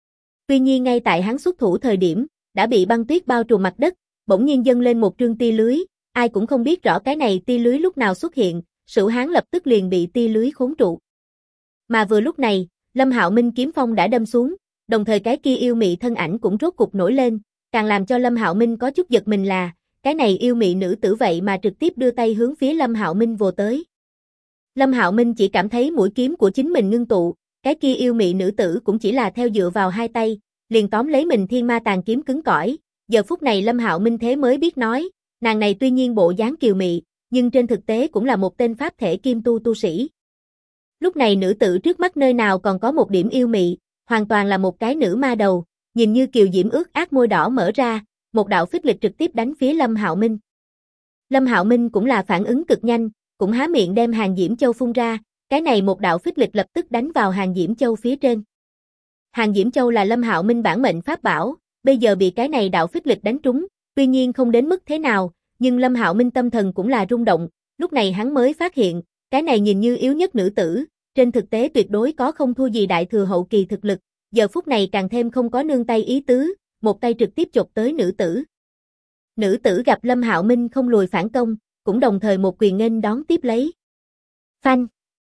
Tuy nhiên ngay tại hắn xuất thủ thời điểm, đã bị băng tuyết bao trùm mặt đất, bỗng nhiên dâng lên một trương tia lưới, ai cũng không biết rõ cái này tia lưới lúc nào xuất hiện, Sửu Hán lập tức liền bị tia lưới khốn trụ. Mà vừa lúc này, Lâm Hạo Minh kiếm phong đã đâm xuống, đồng thời cái kia yêu mị thân ảnh cũng rốt cục nổi lên, càng làm cho Lâm Hạo Minh có chút giật mình là, cái này yêu mị nữ tử vậy mà trực tiếp đưa tay hướng phía Lâm Hạo Minh vồ tới. Lâm Hạo Minh chỉ cảm thấy mũi kiếm của chính mình ngưng tụ, cái kia yêu mị nữ tử cũng chỉ là theo dựa vào hai tay, liền tóm lấy mình Thiên Ma Tàn kiếm cứng cỏi. Giờ phút này Lâm Hạo Minh thế mới biết nói, nàng này tuy nhiên bộ dáng kiều mị, nhưng trên thực tế cũng là một tên pháp thể kim tu tu sĩ. Lúc này nữ tử trước mắt nơi nào còn có một điểm yêu mị, hoàn toàn là một cái nữ ma đầu, nhìn như kiều diễm ướt át môi đỏ mở ra, một đạo phích lịch trực tiếp đánh phía Lâm Hạo Minh. Lâm Hạo Minh cũng là phản ứng cực nhanh, cũng há miệng đem Hàng Diễm Châu phun ra, cái này một đạo phích lịch lập tức đánh vào Hàng Diễm Châu phía trên. Hàng Diễm Châu là Lâm Hạo Minh bản mệnh pháp bảo, bây giờ bị cái này đạo phích lịch đánh trúng, tuy nhiên không đến mức thế nào, nhưng Lâm Hạo Minh tâm thần cũng là rung động, lúc này hắn mới phát hiện, cái này nhìn như yếu nhất nữ tử, trên thực tế tuyệt đối có không thua gì đại thừa hậu kỳ thực lực, giờ phút này càng thêm không có nương tay ý tứ, một tay trực tiếp chộp tới nữ tử. Nữ tử gặp Lâm Hạo Minh không lùi phản công, cũng đồng thời một quyền nghênh đón tiếp lấy. Phanh.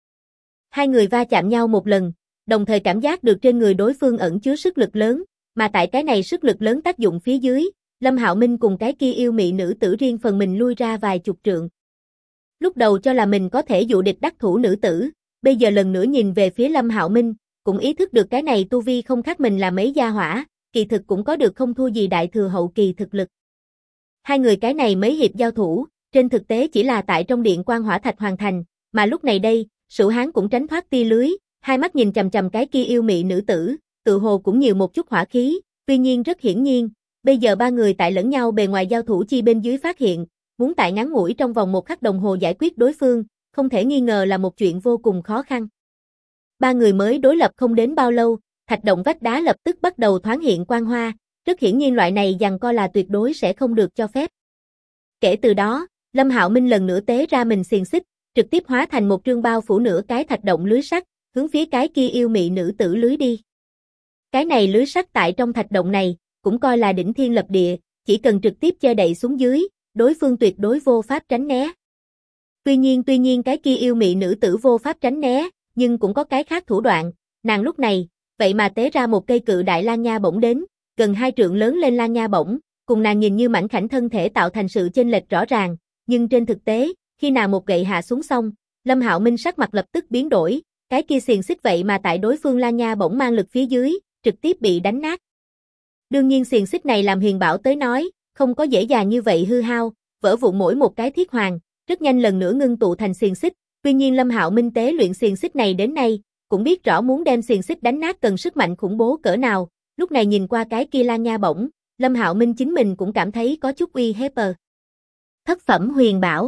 Hai người va chạm nhau một lần, đồng thời cảm giác được trên người đối phương ẩn chứa sức lực lớn, mà tại cái này sức lực lớn tác dụng phía dưới, Lâm Hạo Minh cùng cái kia yêu mị nữ tử riêng phần mình lui ra vài chục trượng. Lúc đầu cho là mình có thể dụ địch đắc thủ nữ tử, bây giờ lần nữa nhìn về phía Lâm Hạo Minh, cũng ý thức được cái này tu vi không khác mình là mấy gia hỏa, kỳ thực cũng có được không thua gì đại thừa hậu kỳ thực lực. Hai người cái này mấy hiệp giao thủ, trên thực tế chỉ là tại trong điện quan hỏa thạch hoàn thành, mà lúc này đây, Sửu Hán cũng tránh thoát tia lưới, hai mắt nhìn chằm chằm cái kia yêu mị nữ tử, tự hồ cũng nhiều một chút hỏa khí, tuy nhiên rất hiển nhiên, bây giờ ba người tại lẫn nhau bề ngoài giao thủ chi bên dưới phát hiện, muốn tại ngắn ngủi trong vòng 1 khắc đồng hồ giải quyết đối phương, không thể nghi ngờ là một chuyện vô cùng khó khăn. Ba người mới đối lập không đến bao lâu, thạch động vách đá lập tức bắt đầu thoáng hiện quang hoa, rất hiển nhiên loại này giằng co là tuyệt đối sẽ không được cho phép. Kể từ đó, Lâm Hạo Minh lần nữa tế ra mình xiềng xích, trực tiếp hóa thành một trương bao phủ nửa cái thạch động lưới sắt, hướng phía cái kia yêu mị nữ tử lưới đi. Cái này lưới sắt tại trong thạch động này, cũng coi là đỉnh thiên lập địa, chỉ cần trực tiếp che đậy xuống dưới, đối phương tuyệt đối vô pháp tránh né. Tuy nhiên cái kia yêu mị nữ tử vô pháp tránh né, nhưng cũng có cái khác thủ đoạn, nàng lúc này, vậy mà tế ra một cây cự đại lan nha bổng đến, gần 2 trượng lớn lên lan nha bổng, cùng nàng nhìn như mảnh khảnh thân thể tạo thành sự chênh lệch rõ ràng, nhưng trên thực tế, khi nàng một gậy hạ xuống xong, Lâm Hạo Minh sắc mặt lập tức biến đổi, cái kia xiềng xích vậy mà tại đối phương lan nha bổng mang lực phía dưới, trực tiếp bị đánh nát. Đương nhiên xiềng xích này làm huyền bảo tới nói, không có dễ dàng như vậy hư hao, vỡ vụn mỗi một cái thiết hoàng, rất nhanh lần nữa ngưng tụ thành xiềng xích. Tuy nhiên Lâm Hạo Minh tế luyện xiềng xích này đến nay, cũng biết rõ muốn đem xiềng xích đánh nát cần sức mạnh khủng bố cỡ nào. Lúc này nhìn qua cái kia Lan Nha bổng, Lâm Hạo Minh chính mình cũng cảm thấy có chút uy hiếp. Thất phẩm huyền bảo.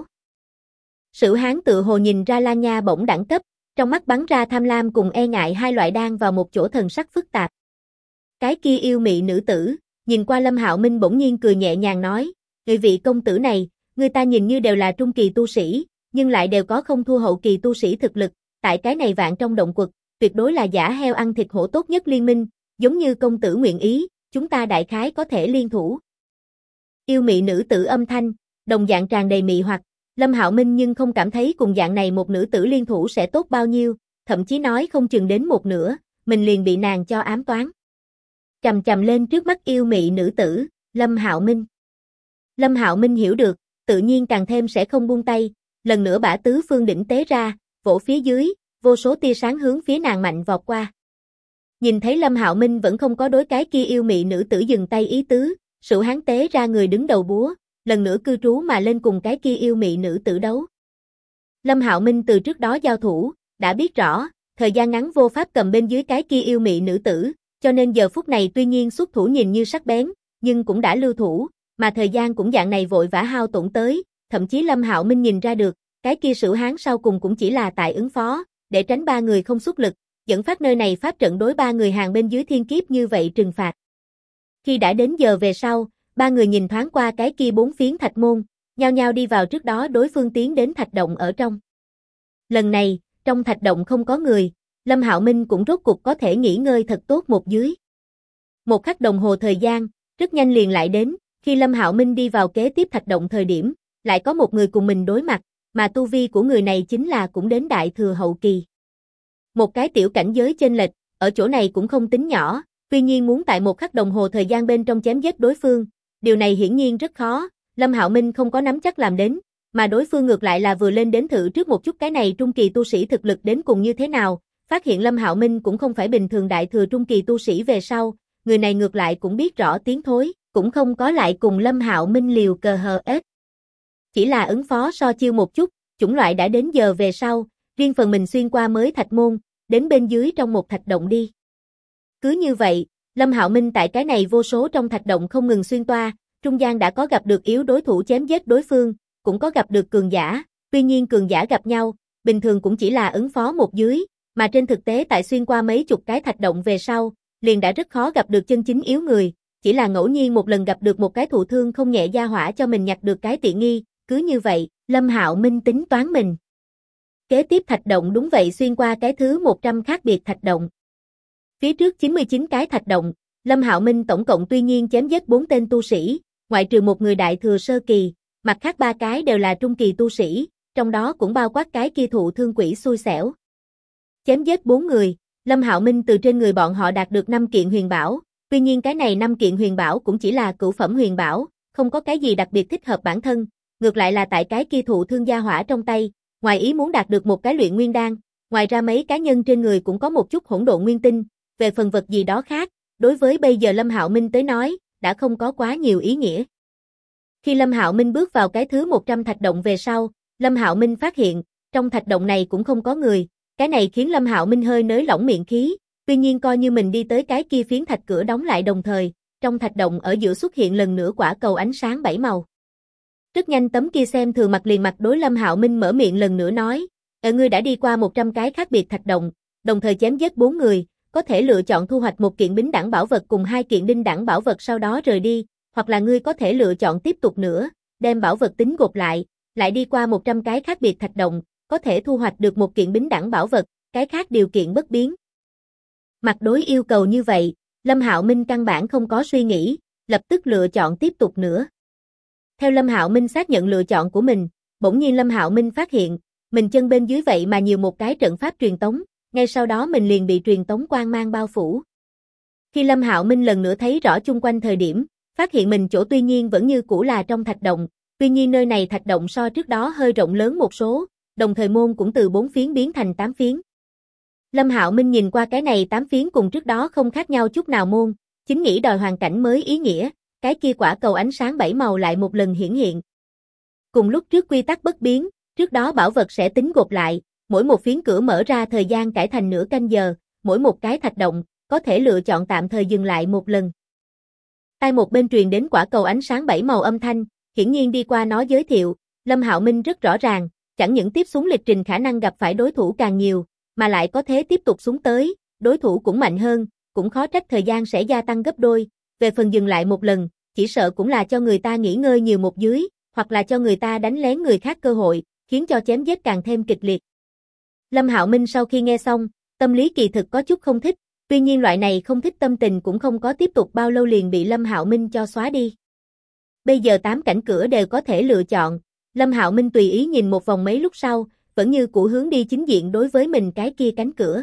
Sử Hán tự hồ nhìn ra Lan Nha bổng đẳng cấp, trong mắt bắn ra tham lam cùng e ngại hai loại đang vào một chỗ thần sắc phức tạp. Cái kia yêu mị nữ tử, nhìn qua Lâm Hạo Minh bỗng nhiên cười nhẹ nhàng nói, người vị công tử này, người ta nhìn như đều là trung kỳ tu sĩ, nhưng lại đều có không thua hậu kỳ tu sĩ thực lực, tại cái này vạn trong động quật, tuyệt đối là giả heo ăn thịt hổ tốt nhất liên minh, giống như công tử nguyện ý, chúng ta đại khái có thể liên thủ. Yêu mị nữ tử âm thanh, đồng dạng tràn đầy mị hoặc, Lâm Hạo Minh nhưng không cảm thấy cùng dạng này một nữ tử liên thủ sẽ tốt bao nhiêu, thậm chí nói không chừng đến một nửa, mình liền bị nàng cho ám toán. Chầm chầm lên trước mắt yêu mị nữ tử, Lâm Hạo Minh. Lâm Hạo Minh hiểu được, tự nhiên càng thêm sẽ không buông tay, lần nữa bả tứ phương đỉnh tế ra, vỗ phía dưới, vô số tia sáng hướng phía nàng mạnh vọt qua. Nhìn thấy Lâm Hạo Minh vẫn không có đối cái kia yêu mị nữ tử dừng tay ý tứ, Sử Hán tế ra người đứng đầu búa, lần nữa cư trú mà lên cùng cái kia yêu mị nữ tử đấu. Lâm Hạo Minh từ trước đó giao thủ, đã biết rõ, thời gian ngắn vô pháp cầm bên dưới cái kia yêu mị nữ tử, cho nên giờ phút này tuy nhiên xuất thủ nhìn như sắc bén, nhưng cũng đã lưu thủ, mà thời gian cũng dạng này vội vã hao tổn tới, thậm chí Lâm Hạo Minh nhìn ra được, cái kia Sử Hán sau cùng cũng chỉ là tại ứng phó, để tránh ba người không xuất lực, dẫn phát nơi này pháp trận đối ba người hàng bên dưới thiên kiếp như vậy trừng phạt. Khi đã đến giờ về sau, ba người nhìn thoáng qua cái kia bốn phiến thạch môn, nhao nhao đi vào trước đó đối phương tiến đến thạch động ở trong. Lần này, trong thạch động không có người, Lâm Hạo Minh cũng rốt cục có thể nghỉ ngơi thật tốt một dưới. Một khắc đồng hồ thời gian, rất nhanh liền lại đến, khi Lâm Hạo Minh đi vào kế tiếp thạch động thời điểm, lại có một người cùng mình đối mặt, mà tu vi của người này chính là cũng đến đại thừa hậu kỳ. Một cái tiểu cảnh giới chênh lệch, ở chỗ này cũng không tính nhỏ, tuy nhiên muốn tại một khắc đồng hồ thời gian bên trong chém giết đối phương, điều này hiển nhiên rất khó, Lâm Hạo Minh không có nắm chắc làm đến, mà đối phương ngược lại là vừa lên đến thử trước một chút cái này trung kỳ tu sĩ thực lực đến cùng như thế nào, phát hiện Lâm Hạo Minh cũng không phải bình thường đại thừa trung kỳ tu sĩ về sau, người này ngược lại cũng biết rõ tiếng thối, cũng không có lại cùng Lâm Hạo Minh liều cờ hờ ếch. Chỉ là ứng phó so chiêu một chút, chủng loại đã đến giờ về sau, riêng phần mình xuyên qua mới thạch môn, đến bên dưới trong một thạch động đi. Cứ như vậy, Lâm Hạo Minh tại cái này vô số trong thạch động không ngừng xuyên toa, trung gian đã có gặp được yếu đối thủ chém giết đối phương, cũng có gặp được cường giả, tuy nhiên cường giả gặp nhau, bình thường cũng chỉ là ứng phó một dưới, mà trên thực tế tại xuyên qua mấy chục cái thạch động về sau, liền đã rất khó gặp được chân chính yếu người, chỉ là ngẫu nhiên một lần gặp được một cái thụ thương không nhẹ gia hỏa cho mình nhặt được cái tiện nghi, cứ như vậy, Lâm Hạo Minh tính toán mình. Kế tiếp thạch động đúng vậy xuyên qua cái thứ 100 khác biệt thạch động. Phía trước 99 cái thạch động, Lâm Hạo Minh tổng cộng tuy nhiên chém giết 4 tên tu sĩ, ngoại trừ một người đại thừa sơ kỳ, mặt khác 3 cái đều là trung kỳ tu sĩ, trong đó cũng bao quát cái kia thụ thương quỷ xui xẻo. Chém giết 4 người, Lâm Hạo Minh từ trên người bọn họ đạt được 5 kiện huyền bảo, tuy nhiên cái này 5 kiện huyền bảo cũng chỉ là cửu phẩm huyền bảo, không có cái gì đặc biệt thích hợp bản thân, ngược lại là tại cái kia thụ thương gia hỏa trong tay, ngoài ý muốn đạt được một cái luyện nguyên đan, ngoài ra mấy cá nhân trên người cũng có một chút hỗn độn nguyên tinh, về phần vật gì đó khác, đối với bây giờ Lâm Hạo Minh tới nói, đã không có quá nhiều ý nghĩa. Khi Lâm Hạo Minh bước vào cái thứ 100 thạch động về sau, Lâm Hạo Minh phát hiện, trong thạch động này cũng không có người, cái này khiến Lâm Hạo Minh hơi nới lỏng miệng khí, tuy nhiên coi như mình đi tới cái kia phiến thạch cửa đóng lại đồng thời, trong thạch động ở giữa xuất hiện lần nữa quả cầu ánh sáng 7 màu. Rất nhanh tấm kia xem thường mặt liền mặt đối Lâm Hạo Minh mở miệng lần nữa nói, ngươi đã đi qua 100 cái khác biệt thạch động, đồng thời chém giết 4 người, có thể lựa chọn thu hoạch một kiện bính đẳng bảo vật cùng 2 kiện đinh đẳng bảo vật sau đó rời đi, hoặc là ngươi có thể lựa chọn tiếp tục nữa, đem bảo vật tính gộp lại đi qua 100 cái khác biệt thạch động, có thể thu hoạch được một kiện bính đẳng bảo vật, cái khác điều kiện bất biến. Mặt đối yêu cầu như vậy, Lâm Hạo Minh căn bản không có suy nghĩ, lập tức lựa chọn tiếp tục nữa. Theo Lâm Hạo Minh xác nhận lựa chọn của mình, bỗng nhiên Lâm Hạo Minh phát hiện, mình chân bên dưới vậy mà nhiều một cái trận pháp truyền tống, ngay sau đó mình liền bị truyền tống quang mang bao phủ. Khi Lâm Hạo Minh lần nữa thấy rõ chung quanh thời điểm, phát hiện mình chỗ tuy nhiên vẫn như cũ là trong thạch động, tuy nhiên nơi này thạch động so trước đó hơi rộng lớn một số, đồng thời môn cũng từ 4 phiến biến thành 8 phiến. Lâm Hạo Minh nhìn qua cái này 8 phiến cùng trước đó không khác nhau chút nào môn, chính nghĩ đòi hoàn cảnh mới ý nghĩa, cái kia quả cầu ánh sáng 7 màu lại một lần hiển hiện. Cùng lúc trước quy tắc bất biến, trước đó bảo vật sẽ tính gộp lại, mỗi một phiến cửa mở ra thời gian cải thành nửa canh giờ, mỗi một cái thạch động, có thể lựa chọn tạm thời dừng lại một lần. Tai một bên truyền đến quả cầu ánh sáng 7 màu âm thanh, hiển nhiên đi qua nó giới thiệu, Lâm Hạo Minh rất rõ ràng, chẳng những tiếp xuống lịch trình khả năng gặp phải đối thủ càng nhiều, mà lại có thế tiếp tục xuống tới, đối thủ cũng mạnh hơn, cũng khó trách thời gian sẽ gia tăng gấp đôi, về phần dừng lại một lần, chỉ sợ cũng là cho người ta nghỉ ngơi nhiều một dưới, hoặc là cho người ta đánh lén người khác cơ hội, khiến cho chém giết càng thêm kịch liệt. Lâm Hạo Minh sau khi nghe xong, tâm lý kỳ thực có chút không thích, tuy nhiên loại này không thích tâm tình cũng không có tiếp tục bao lâu liền bị Lâm Hạo Minh cho xóa đi. Bây giờ 8 cảnh cửa đều có thể lựa chọn, Lâm Hạo Minh tùy ý nhìn một vòng mấy lúc sau, vẫn như cũ hướng đi chính diện đối với mình cái kia cánh cửa.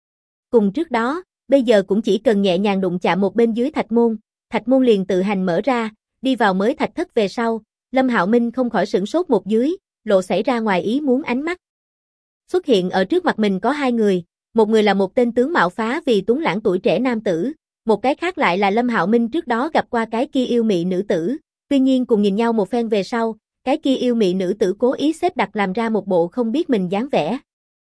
Cùng trước đó, bây giờ cũng chỉ cần nhẹ nhàng đụng chạm một bên dưới thạch môn liền tự hành mở ra, đi vào mới thạch thất về sau, Lâm Hạo Minh không khỏi sửng sốt một dưới, lộ xảy ra ngoài ý muốn ánh mắt. Xuất hiện ở trước mặt mình có hai người, một người là một tên tướng mạo phá vì tuấn lãng tuổi trẻ nam tử, một cái khác lại là Lâm Hạo Minh trước đó gặp qua cái kia yêu mị nữ tử, tuy nhiên cùng nhìn nhau một phen về sau, cái kia yêu mị nữ tử cố ý xếp đặt làm ra một bộ không biết mình dáng vẻ.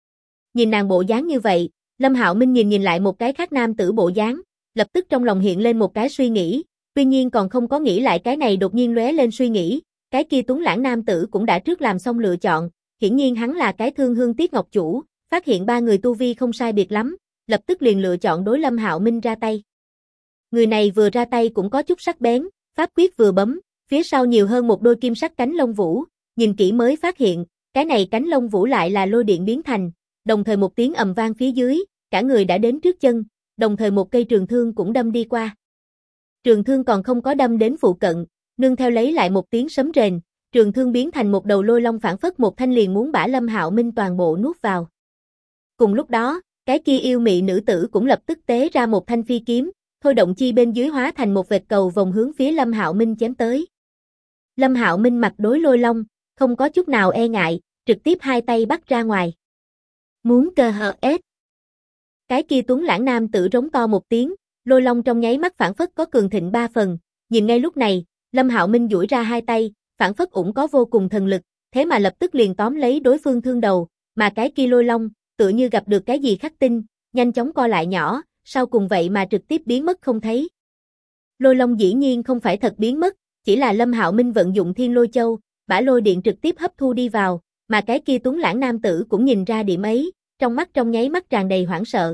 Nhìn nàng bộ dáng như vậy, Lâm Hạo Minh nhìn lại một cái khác nam tử bộ dáng, lập tức trong lòng hiện lên một cái suy nghĩ, tuy nhiên còn không có nghĩ lại cái này đột nhiên lóe lên suy nghĩ, cái kia tuấn lãng nam tử cũng đã trước làm xong lựa chọn, hiển nhiên hắn là cái Thương Hương Tiếc Ngọc chủ, phát hiện ba người tu vi không sai biệt lắm, lập tức liền lựa chọn đối Lâm Hạo Minh ra tay. Người này vừa ra tay cũng có chút sắc bén, pháp quyết vừa bấm, phía sau nhiều hơn một đôi kim sắc cánh lông vũ, nhìn kỹ mới phát hiện, cái này cánh lông vũ lại là lôi điện biến thành, đồng thời một tiếng ầm vang phía dưới, cả người đã đến trước chân, đồng thời một cây trường thương cũng đâm đi qua. Trường thương còn không có đâm đến phụ cận, nương theo lấy lại một tiếng sấm rền, trường thương biến thành một đầu lôi long phản phất một thanh liền muốn bả Lâm Hạo Minh toàn bộ nuốt vào. Cùng lúc đó, cái kia yêu mị nữ tử cũng lập tức tế ra một thanh phi kiếm, thôi động chi bên dưới hóa thành một vệt cầu vòng hướng phía Lâm Hạo Minh chém tới. Lâm Hạo Minh mặt đối lôi long, không có chút nào e ngại, trực tiếp hai tay bắt ra ngoài. Muốn cơ hờ ép. Cái kia tuấn lãng nam tử rống to một tiếng, lôi long trong nháy mắt phản phất có cường thịnh 3 phần, nhìn ngay lúc này, Lâm Hạo Minh duỗi ra hai tay, phản phất ủng có vô cùng thần lực, thế mà lập tức liền tóm lấy đối phương thương đầu, mà cái kia lôi long, tựa như gặp được cái gì khắc tinh, nhanh chóng co lại nhỏ, sau cùng vậy mà trực tiếp biến mất không thấy. Lôi long dĩ nhiên không phải thật biến mất, chỉ là Lâm Hạo Minh vận dụng Thiên Lôi Châu, bả lôi điện trực tiếp hấp thu đi vào, mà cái kia tuấn lãng nam tử cũng nhìn ra điểm ấy, trong mắt trong nháy mắt tràn đầy hoảng sợ.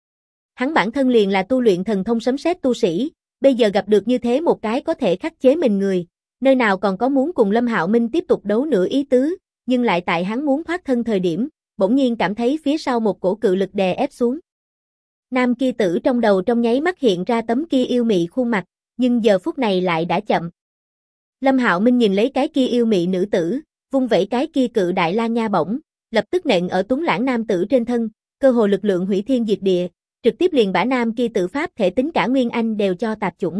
Hắn bản thân liền là tu luyện thần thông sấm sét tu sĩ, bây giờ gặp được như thế một cái có thể khắc chế mình người, nơi nào còn có muốn cùng Lâm Hạo Minh tiếp tục đấu nữa ý tứ, nhưng lại tại hắn muốn thoát thân thời điểm, bỗng nhiên cảm thấy phía sau một cổ cự lực đè ép xuống. Nam kia tử trong đầu trong nháy mắt hiện ra tấm kia yêu mị khuôn mặt, nhưng giờ phút này lại đã chậm. Lâm Hạo Minh nhìn lấy cái kia yêu mị nữ tử, vung vẩy cái kia cự đại la nha bổng, lập tức nện ở tuấn lãng nam tử trên thân, cơ hồ lực lượng hủy thiên diệt địa, trực tiếp liền bả nam kia tự pháp thể tính cả Nguyên Anh đều cho tạp chủng.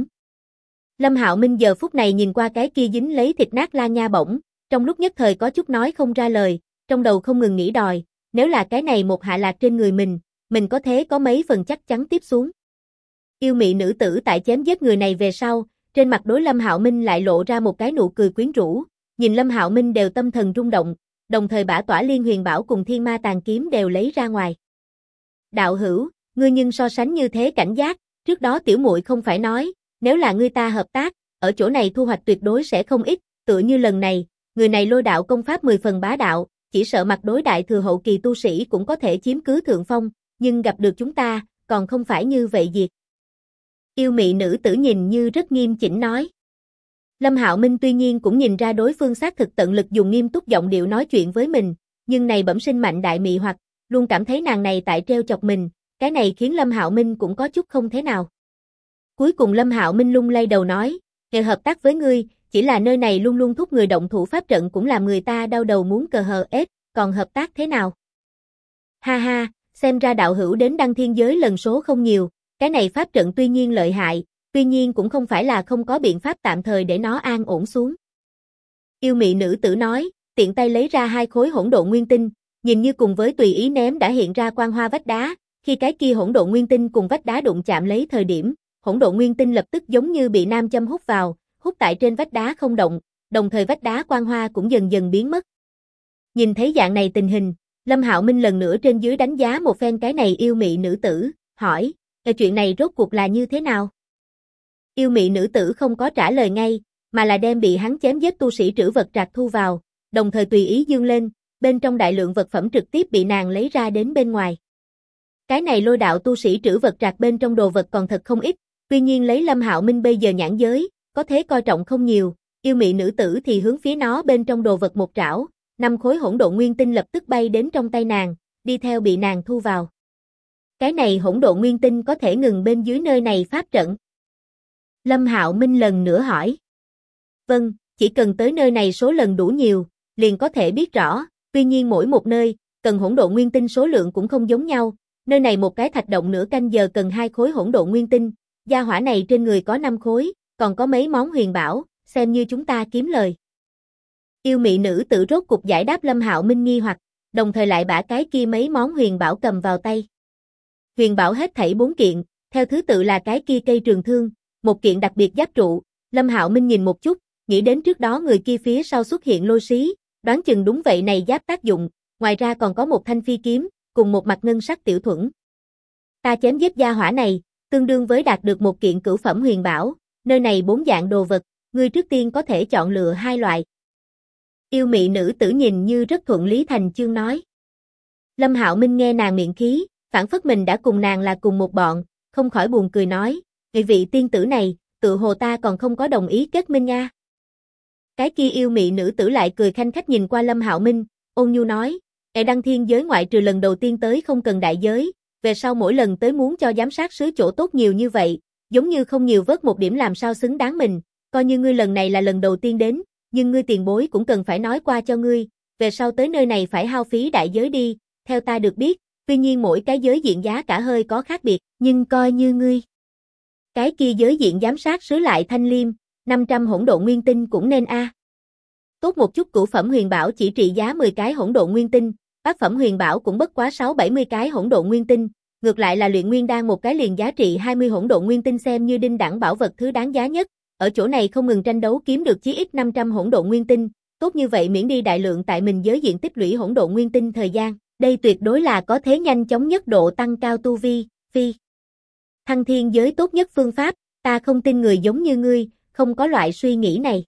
Lâm Hạo Minh giờ phút này nhìn qua cái kia dính lấy thịt nát la nha bổng, trong lúc nhất thời có chút nói không ra lời, trong đầu không ngừng nghĩ đòi, nếu là cái này một hạ lạc trên người mình có thế có mấy phần chắc chắn tiếp xuống. Yêu mị nữ tử tại chém giết người này về sau, trên mặt đối Lâm Hạo Minh lại lộ ra một cái nụ cười quyến rũ, nhìn Lâm Hạo Minh đều tâm thần rung động, đồng thời bả Tỏa Liên Huyền Bảo cùng Thiên Ma Tàn Kiếm đều lấy ra ngoài. Đạo hữu, ngươi nhưng so sánh như thế cảnh giác, trước đó tiểu muội không phải nói, nếu là ngươi ta hợp tác, ở chỗ này thu hoạch tuyệt đối sẽ không ít, tựa như lần này, người này lôi đạo công pháp 10 phần bá đạo, chỉ sợ mặt đối đại thừa hậu kỳ tu sĩ cũng có thể chiếm cứ thượng phong, nhưng gặp được chúng ta, còn không phải như vậy diệt. Yêu mị nữ tử nhìn như rất nghiêm chỉnh nói. Lâm Hạo Minh tuy nhiên cũng nhìn ra đối phương xác thực tận lực dùng nghiêm túc giọng điệu nói chuyện với mình, nhưng này bẩm sinh mạnh đại mị hoặc, luôn cảm thấy nàng này tại treo chọc mình, cái này khiến Lâm Hạo Minh cũng có chút không thế nào. Cuối cùng Lâm Hạo Minh lung lay đầu nói, "Nghề hợp tác với ngươi, chỉ là nơi này luôn luôn thúc người động thủ pháp trận cũng làm người ta đau đầu muốn cờ hờ ép, còn hợp tác thế nào?" Ha ha, xem ra đạo hữu đến Đăng Thiên giới lần số không nhiều, cái này pháp trận tuy nhiên lợi hại, tuy nhiên cũng không phải là không có biện pháp tạm thời để nó an ổn xuống. Yêu mị nữ tử nói, tiện tay lấy ra 2 khối hỗn độn nguyên tinh, nhìn như cùng với tùy ý ném đã hiện ra quang hoa vách đá, khi cái kia hỗn độn nguyên tinh cùng vách đá đụng chạm lấy thời điểm, hỗn độn nguyên tinh lập tức giống như bị nam châm hút vào, hút tại trên vách đá không động, đồng thời vách đá quang hoa cũng dần dần biến mất. Nhìn thấy dạng này tình hình, Lâm Hạo Minh lần nữa trên dưới đánh giá một phen cái này yêu mị nữ tử, hỏi, chuyện này rốt cuộc là như thế nào? Yêu mị nữ tử không có trả lời ngay, mà là đem bị hắn chém giết tu sĩ trữ vật trạc thu vào, đồng thời tùy ý dương lên, bên trong đại lượng vật phẩm trực tiếp bị nàng lấy ra đến bên ngoài. Cái này Lôi đạo tu sĩ trữ vật trạc bên trong đồ vật còn thật không ít, tuy nhiên lấy Lâm Hạo Minh bây giờ nhãn giới, có thế coi trọng không nhiều, yêu mị nữ tử thì hướng phía nó bên trong đồ vật một trảo, 5 khối hỗn độn nguyên tinh lập tức bay đến trong tay nàng, đi theo bị nàng thu vào. Cái này hỗn độn nguyên tinh có thể ngừng bên dưới nơi này pháp trận. Lâm Hạo Minh lần nữa hỏi. Vâng, chỉ cần tới nơi này số lần đủ nhiều, liền có thể biết rõ, tuy nhiên mỗi một nơi, cần hỗn độn nguyên tinh số lượng cũng không giống nhau, nơi này một cái thạch động nửa canh giờ cần 2 khối hỗn độn nguyên tinh, gia hỏa này trên người có 5 khối, còn có mấy món huyền bảo, xem như chúng ta kiếm lời. Yêu mị nữ tử rốt cục giải đáp Lâm Hạo Minh nghi hoặc, đồng thời lại bả cái kia mấy món huyền bảo cầm vào tay. Huyền bảo hết thảy 4 kiện, theo thứ tự là cái kia cây trường thương, một kiện đặc biệt giáp trụ, Lâm Hạo Minh nhìn một chút, nghĩ đến trước đó người kia phía sau xuất hiện lôi xí, đoán chừng đúng vậy này giáp tác dụng, ngoài ra còn có một thanh phi kiếm, cùng một mặt ngân sắc tiểu thuẫn. Ta chém giết gia hỏa này, tương đương với đạt được một kiện cửu phẩm huyền bảo, nơi này 4 dạng đồ vật, ngươi trước tiên có thể chọn lựa 2 loại. Yêu mị nữ tử nhìn như rất thuận lý thành chương nói. Lâm Hạo Minh nghe nàng miệng khí, phản phất mình đã cùng nàng là cùng một bọn, không khỏi buồn cười nói, vị tiên tử này, tự hồ ta còn không có đồng ý kết minh nha. Cái kia yêu mị nữ tử lại cười khanh khách nhìn qua Lâm Hạo Minh, ôn nhu nói, đăng thiên giới ngoại trừ lần đầu tiên tới không cần đại giới, về sau mỗi lần tới muốn cho giám sát sứ chỗ tốt nhiều như vậy, giống như không nhiều vớt một điểm làm sao xứng đáng mình, coi như ngươi lần này là lần đầu tiên đến, nhưng ngươi tiền bối cũng cần phải nói qua cho ngươi, về sau tới nơi này phải hao phí đại giới đi, theo ta được biết, tuy nhiên mỗi cái giới diện giá cả hơi có khác biệt, nhưng coi như ngươi. Cái kia giới diện giám sát sứ lại thanh liêm, 500 hỗn độn nguyên tinh cũng nên a. Tốt một chút cửu phẩm huyền bảo chỉ trị giá 10 cái hỗn độn nguyên tinh, bát phẩm huyền bảo cũng bất quá 6-70 cái hỗn độn nguyên tinh, ngược lại là luyện nguyên đan một cái liền giá trị 20 hỗn độn nguyên tinh xem như đinh đẳng bảo vật thứ đáng giá nhất, ở chỗ này không ngừng tranh đấu kiếm được chí ít 500 hỗn độn nguyên tinh, tốt như vậy miễn đi đại lượng tại mình giới diện tích lũy hỗn độn nguyên tinh thời gian, đây tuyệt đối là có thế nhanh chóng nhất độ tăng cao tu vi, phi thăng thiên giới tốt nhất phương pháp, ta không tin người giống như ngươi, không có loại suy nghĩ này.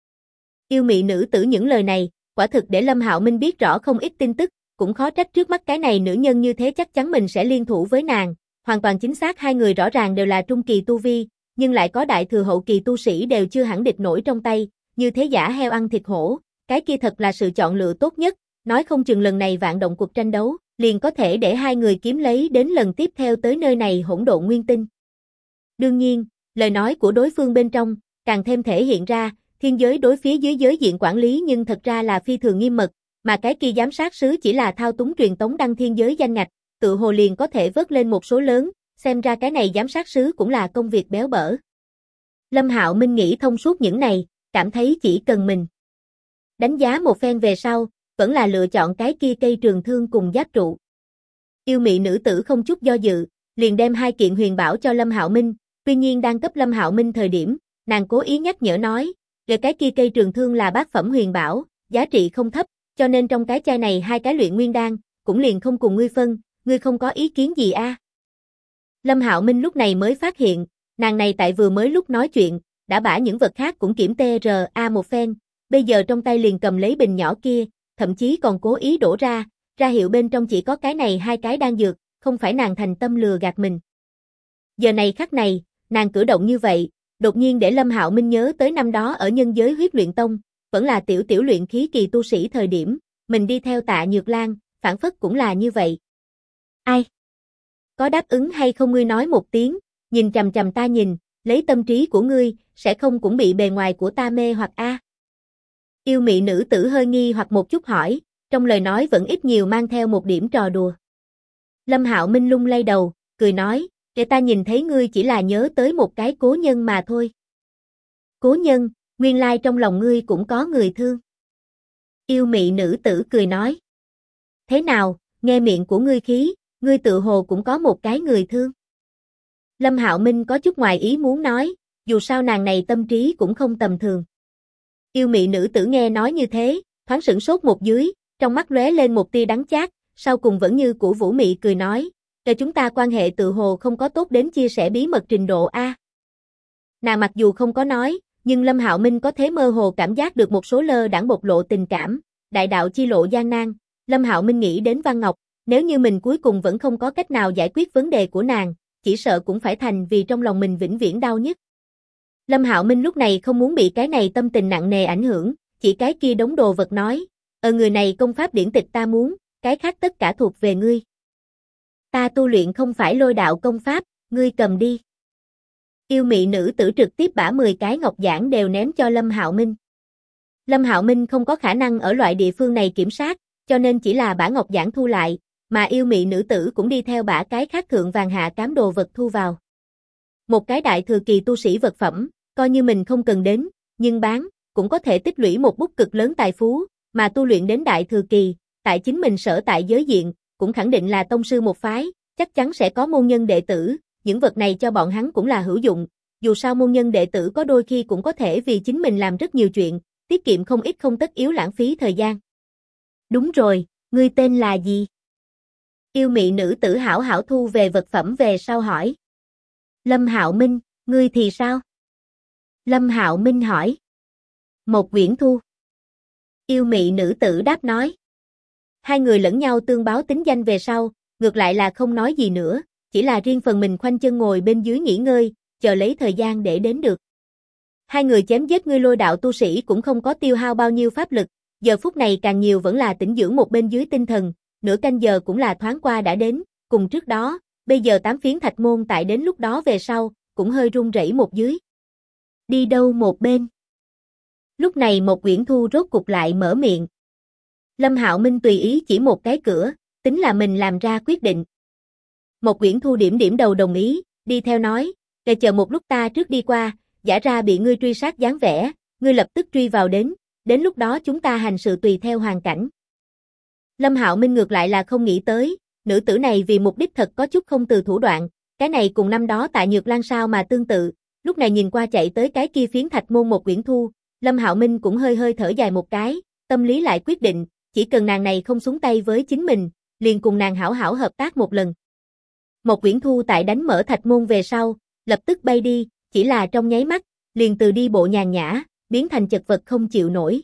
Yêu mị nữ tử những lời này, quả thực để Lâm Hạo Minh biết rõ không ít tin tức, cũng khó trách trước mắt cái này nữ nhân như thế chắc chắn mình sẽ liên thủ với nàng, hoàn toàn chính xác hai người rõ ràng đều là trung kỳ tu vi, nhưng lại có đại thừa hậu kỳ tu sĩ đều chưa hẳn địch nổi trong tay, như thế giả heo ăn thịt hổ, cái kia thật là sự chọn lựa tốt nhất, nói không chừng lần này vạn động cuộc tranh đấu, liền có thể để hai người kiếm lấy đến lần tiếp theo tới nơi này hỗn độn nguyên tinh. Đương nhiên, lời nói của đối phương bên trong, càng thêm thể hiện ra, thiên giới đối phía dưới giới diện quản lý nhưng thật ra là phi thường nghiêm mật, mà cái kia giám sát sứ chỉ là thao túng truyền tống đăng thiên giới danh ngạch, tự hồ liền có thể vớt lên một số lớn, xem ra cái này giám sát sứ cũng là công việc béo bở. Lâm Hạo Minh nghĩ thông suốt những này, cảm thấy chỉ cần mình đánh giá một phen về sau, vẫn là lựa chọn cái kia cây trường thương cùng giáp trụ. Yêu mị nữ tử không chút do dự, liền đem 2 kiện huyền bảo cho Lâm Hạo Minh, tuy nhiên đang cấp Lâm Hạo Minh thời điểm, nàng cố ý nhắc nhở nói, về cái kia cây trường thương là bát phẩm huyền bảo, giá trị không thấp, cho nên trong cái chai này 2 cái luyện nguyên đan, cũng liền không cùng ngươi phân, ngươi không có ý kiến gì a? Lâm Hạo Minh lúc này mới phát hiện, nàng này tại vừa mới lúc nói chuyện, đã bả những vật khác cũng kiểm TRA một phen, bây giờ trong tay liền cầm lấy bình nhỏ kia, thậm chí còn cố ý đổ ra hiệu bên trong chỉ có cái này 2 cái đan dược, không phải nàng thành tâm lừa gạt mình. Giờ này khắc này, nàng cử động như vậy, đột nhiên để Lâm Hạo Minh nhớ tới năm đó ở nhân giới huyết luyện tông, vẫn là tiểu luyện khí kỳ tu sĩ thời điểm, mình đi theo Tạ Nhược Lan, phản phất cũng là như vậy. Ai? Có đáp ứng hay không ngươi nói một tiếng, nhìn chằm chằm ta nhìn, lấy tâm trí của ngươi, sẽ không cũng bị bề ngoài của ta mê hoặc a? Yêu mị nữ tử hơi nghi hoặc một chút hỏi, trong lời nói vẫn ít nhiều mang theo một điểm trò đùa. Lâm Hạo Minh lung lay đầu, cười nói, để ta nhìn thấy ngươi chỉ là nhớ tới một cái cố nhân mà thôi. Cố nhân, nguyên lai trong lòng ngươi cũng có người thương. Yêu mị nữ tử cười nói. Thế nào, nghe miệng của ngươi khí, ngươi tự hồ cũng có một cái người thương. Lâm Hạo Minh có chút ngoài ý muốn nói, dù sao nàng này tâm trí cũng không tầm thường. Yêu mị nữ tử nghe nói như thế, thoáng sửng sốt một dưới, trong mắt lóe lên một tia đắng chát, sau cùng vẫn như cũ Vũ Mị cười nói, "Để chúng ta quan hệ tự hồ không có tốt đến chia sẻ bí mật trình độ a." Nàng mặc dù không có nói, nhưng Lâm Hạo Minh có thế mơ hồ cảm giác được một số lơ đãng bộc lộ tình cảm, đại đạo chi lộ gian nan, Lâm Hạo Minh nghĩ đến Văn Ngọc, nếu như mình cuối cùng vẫn không có cách nào giải quyết vấn đề của nàng, chỉ sợ cũng phải thành vì trong lòng mình vĩnh viễn đau nhức. Lâm Hạo Minh lúc này không muốn bị cái này tâm tình nặng nề ảnh hưởng, chỉ cái kia đống đồ vật nói, người này công pháp điển tịch ta muốn, cái khác tất cả thuộc về ngươi. Ta tu luyện không phải lôi đạo công pháp, ngươi cầm đi. Yêu mị nữ tử trực tiếp bả 10 cái ngọc giản đều ném cho Lâm Hạo Minh. Lâm Hạo Minh không có khả năng ở loại địa phương này kiểm soát, cho nên chỉ là bả ngọc giản thu lại, mà yêu mị nữ tử cũng đi theo bả cái khác thượng vàng hạ cám đồ vật thu vào. Một cái đại thừa kỳ tu sĩ vật phẩm, coi như mình không cần đến, nhưng bán, cũng có thể tích lũy một bút cực lớn tài phú, mà tu luyện đến đại thừa kỳ, tại chính mình sở tại giới diện, cũng khẳng định là tông sư một phái, chắc chắn sẽ có môn nhân đệ tử, những vật này cho bọn hắn cũng là hữu dụng, dù sao môn nhân đệ tử có đôi khi cũng có thể vì chính mình làm rất nhiều chuyện, tiết kiệm không ít không tất yếu lãng phí thời gian. Đúng rồi, ngươi tên là gì? Yêu mị nữ tử hảo hảo thu về vật phẩm về sau hỏi. Lâm Hạo Minh, ngươi thì sao? Lâm Hạo Minh hỏi. Một Uyển Thu. Yêu mị nữ tử đáp nói. Hai người lẫn nhau tương báo tính danh về sau, ngược lại là không nói gì nữa, chỉ là riêng phần mình khoanh chân ngồi bên dưới nghỉ ngơi, chờ lấy thời gian để đến được. Hai người chém giết ngươi lôi đạo tu sĩ cũng không có tiêu hao bao nhiêu pháp lực, giờ phút này càng nhiều vẫn là tĩnh dưỡng một bên dưới tinh thần, nửa canh giờ cũng là thoáng qua đã đến, cùng trước đó, bây giờ 8 phiến thạch môn tại đến lúc đó về sau, cũng hơi run rẩy một dưới. Đi đâu một bên? Lúc này một Uyển Thu rốt cục lại mở miệng. Lâm Hạo Minh tùy ý chỉ một cái cửa, tính là mình làm ra quyết định. Một Uyển Thu điểm điểm đầu đồng ý, đi theo nói, để chờ một lúc ta trước đi qua, giả ra bị ngươi truy sát dáng vẻ, ngươi lập tức truy vào đến lúc đó chúng ta hành sự tùy theo hoàn cảnh. Lâm Hạo Minh ngược lại là không nghĩ tới, nữ tử này vì mục đích thật có chút không từ thủ đoạn, cái này cùng năm đó tại Nhược Lan sao mà tương tự, lúc này nhìn qua chạy tới cái kia phiến thạch môn một Uyển Thu, Lâm Hạo Minh cũng hơi hơi thở dài một cái, tâm lý lại quyết định, chỉ cần nàng này không xuống tay với chính mình, liền cùng nàng hảo hảo hợp tác một lần. Một Uyển Thu tại đánh mở thạch môn về sau, lập tức bay đi, chỉ là trong nháy mắt, liền từ đi bộ nhàn nhã, biến thành chật vật không chịu nổi.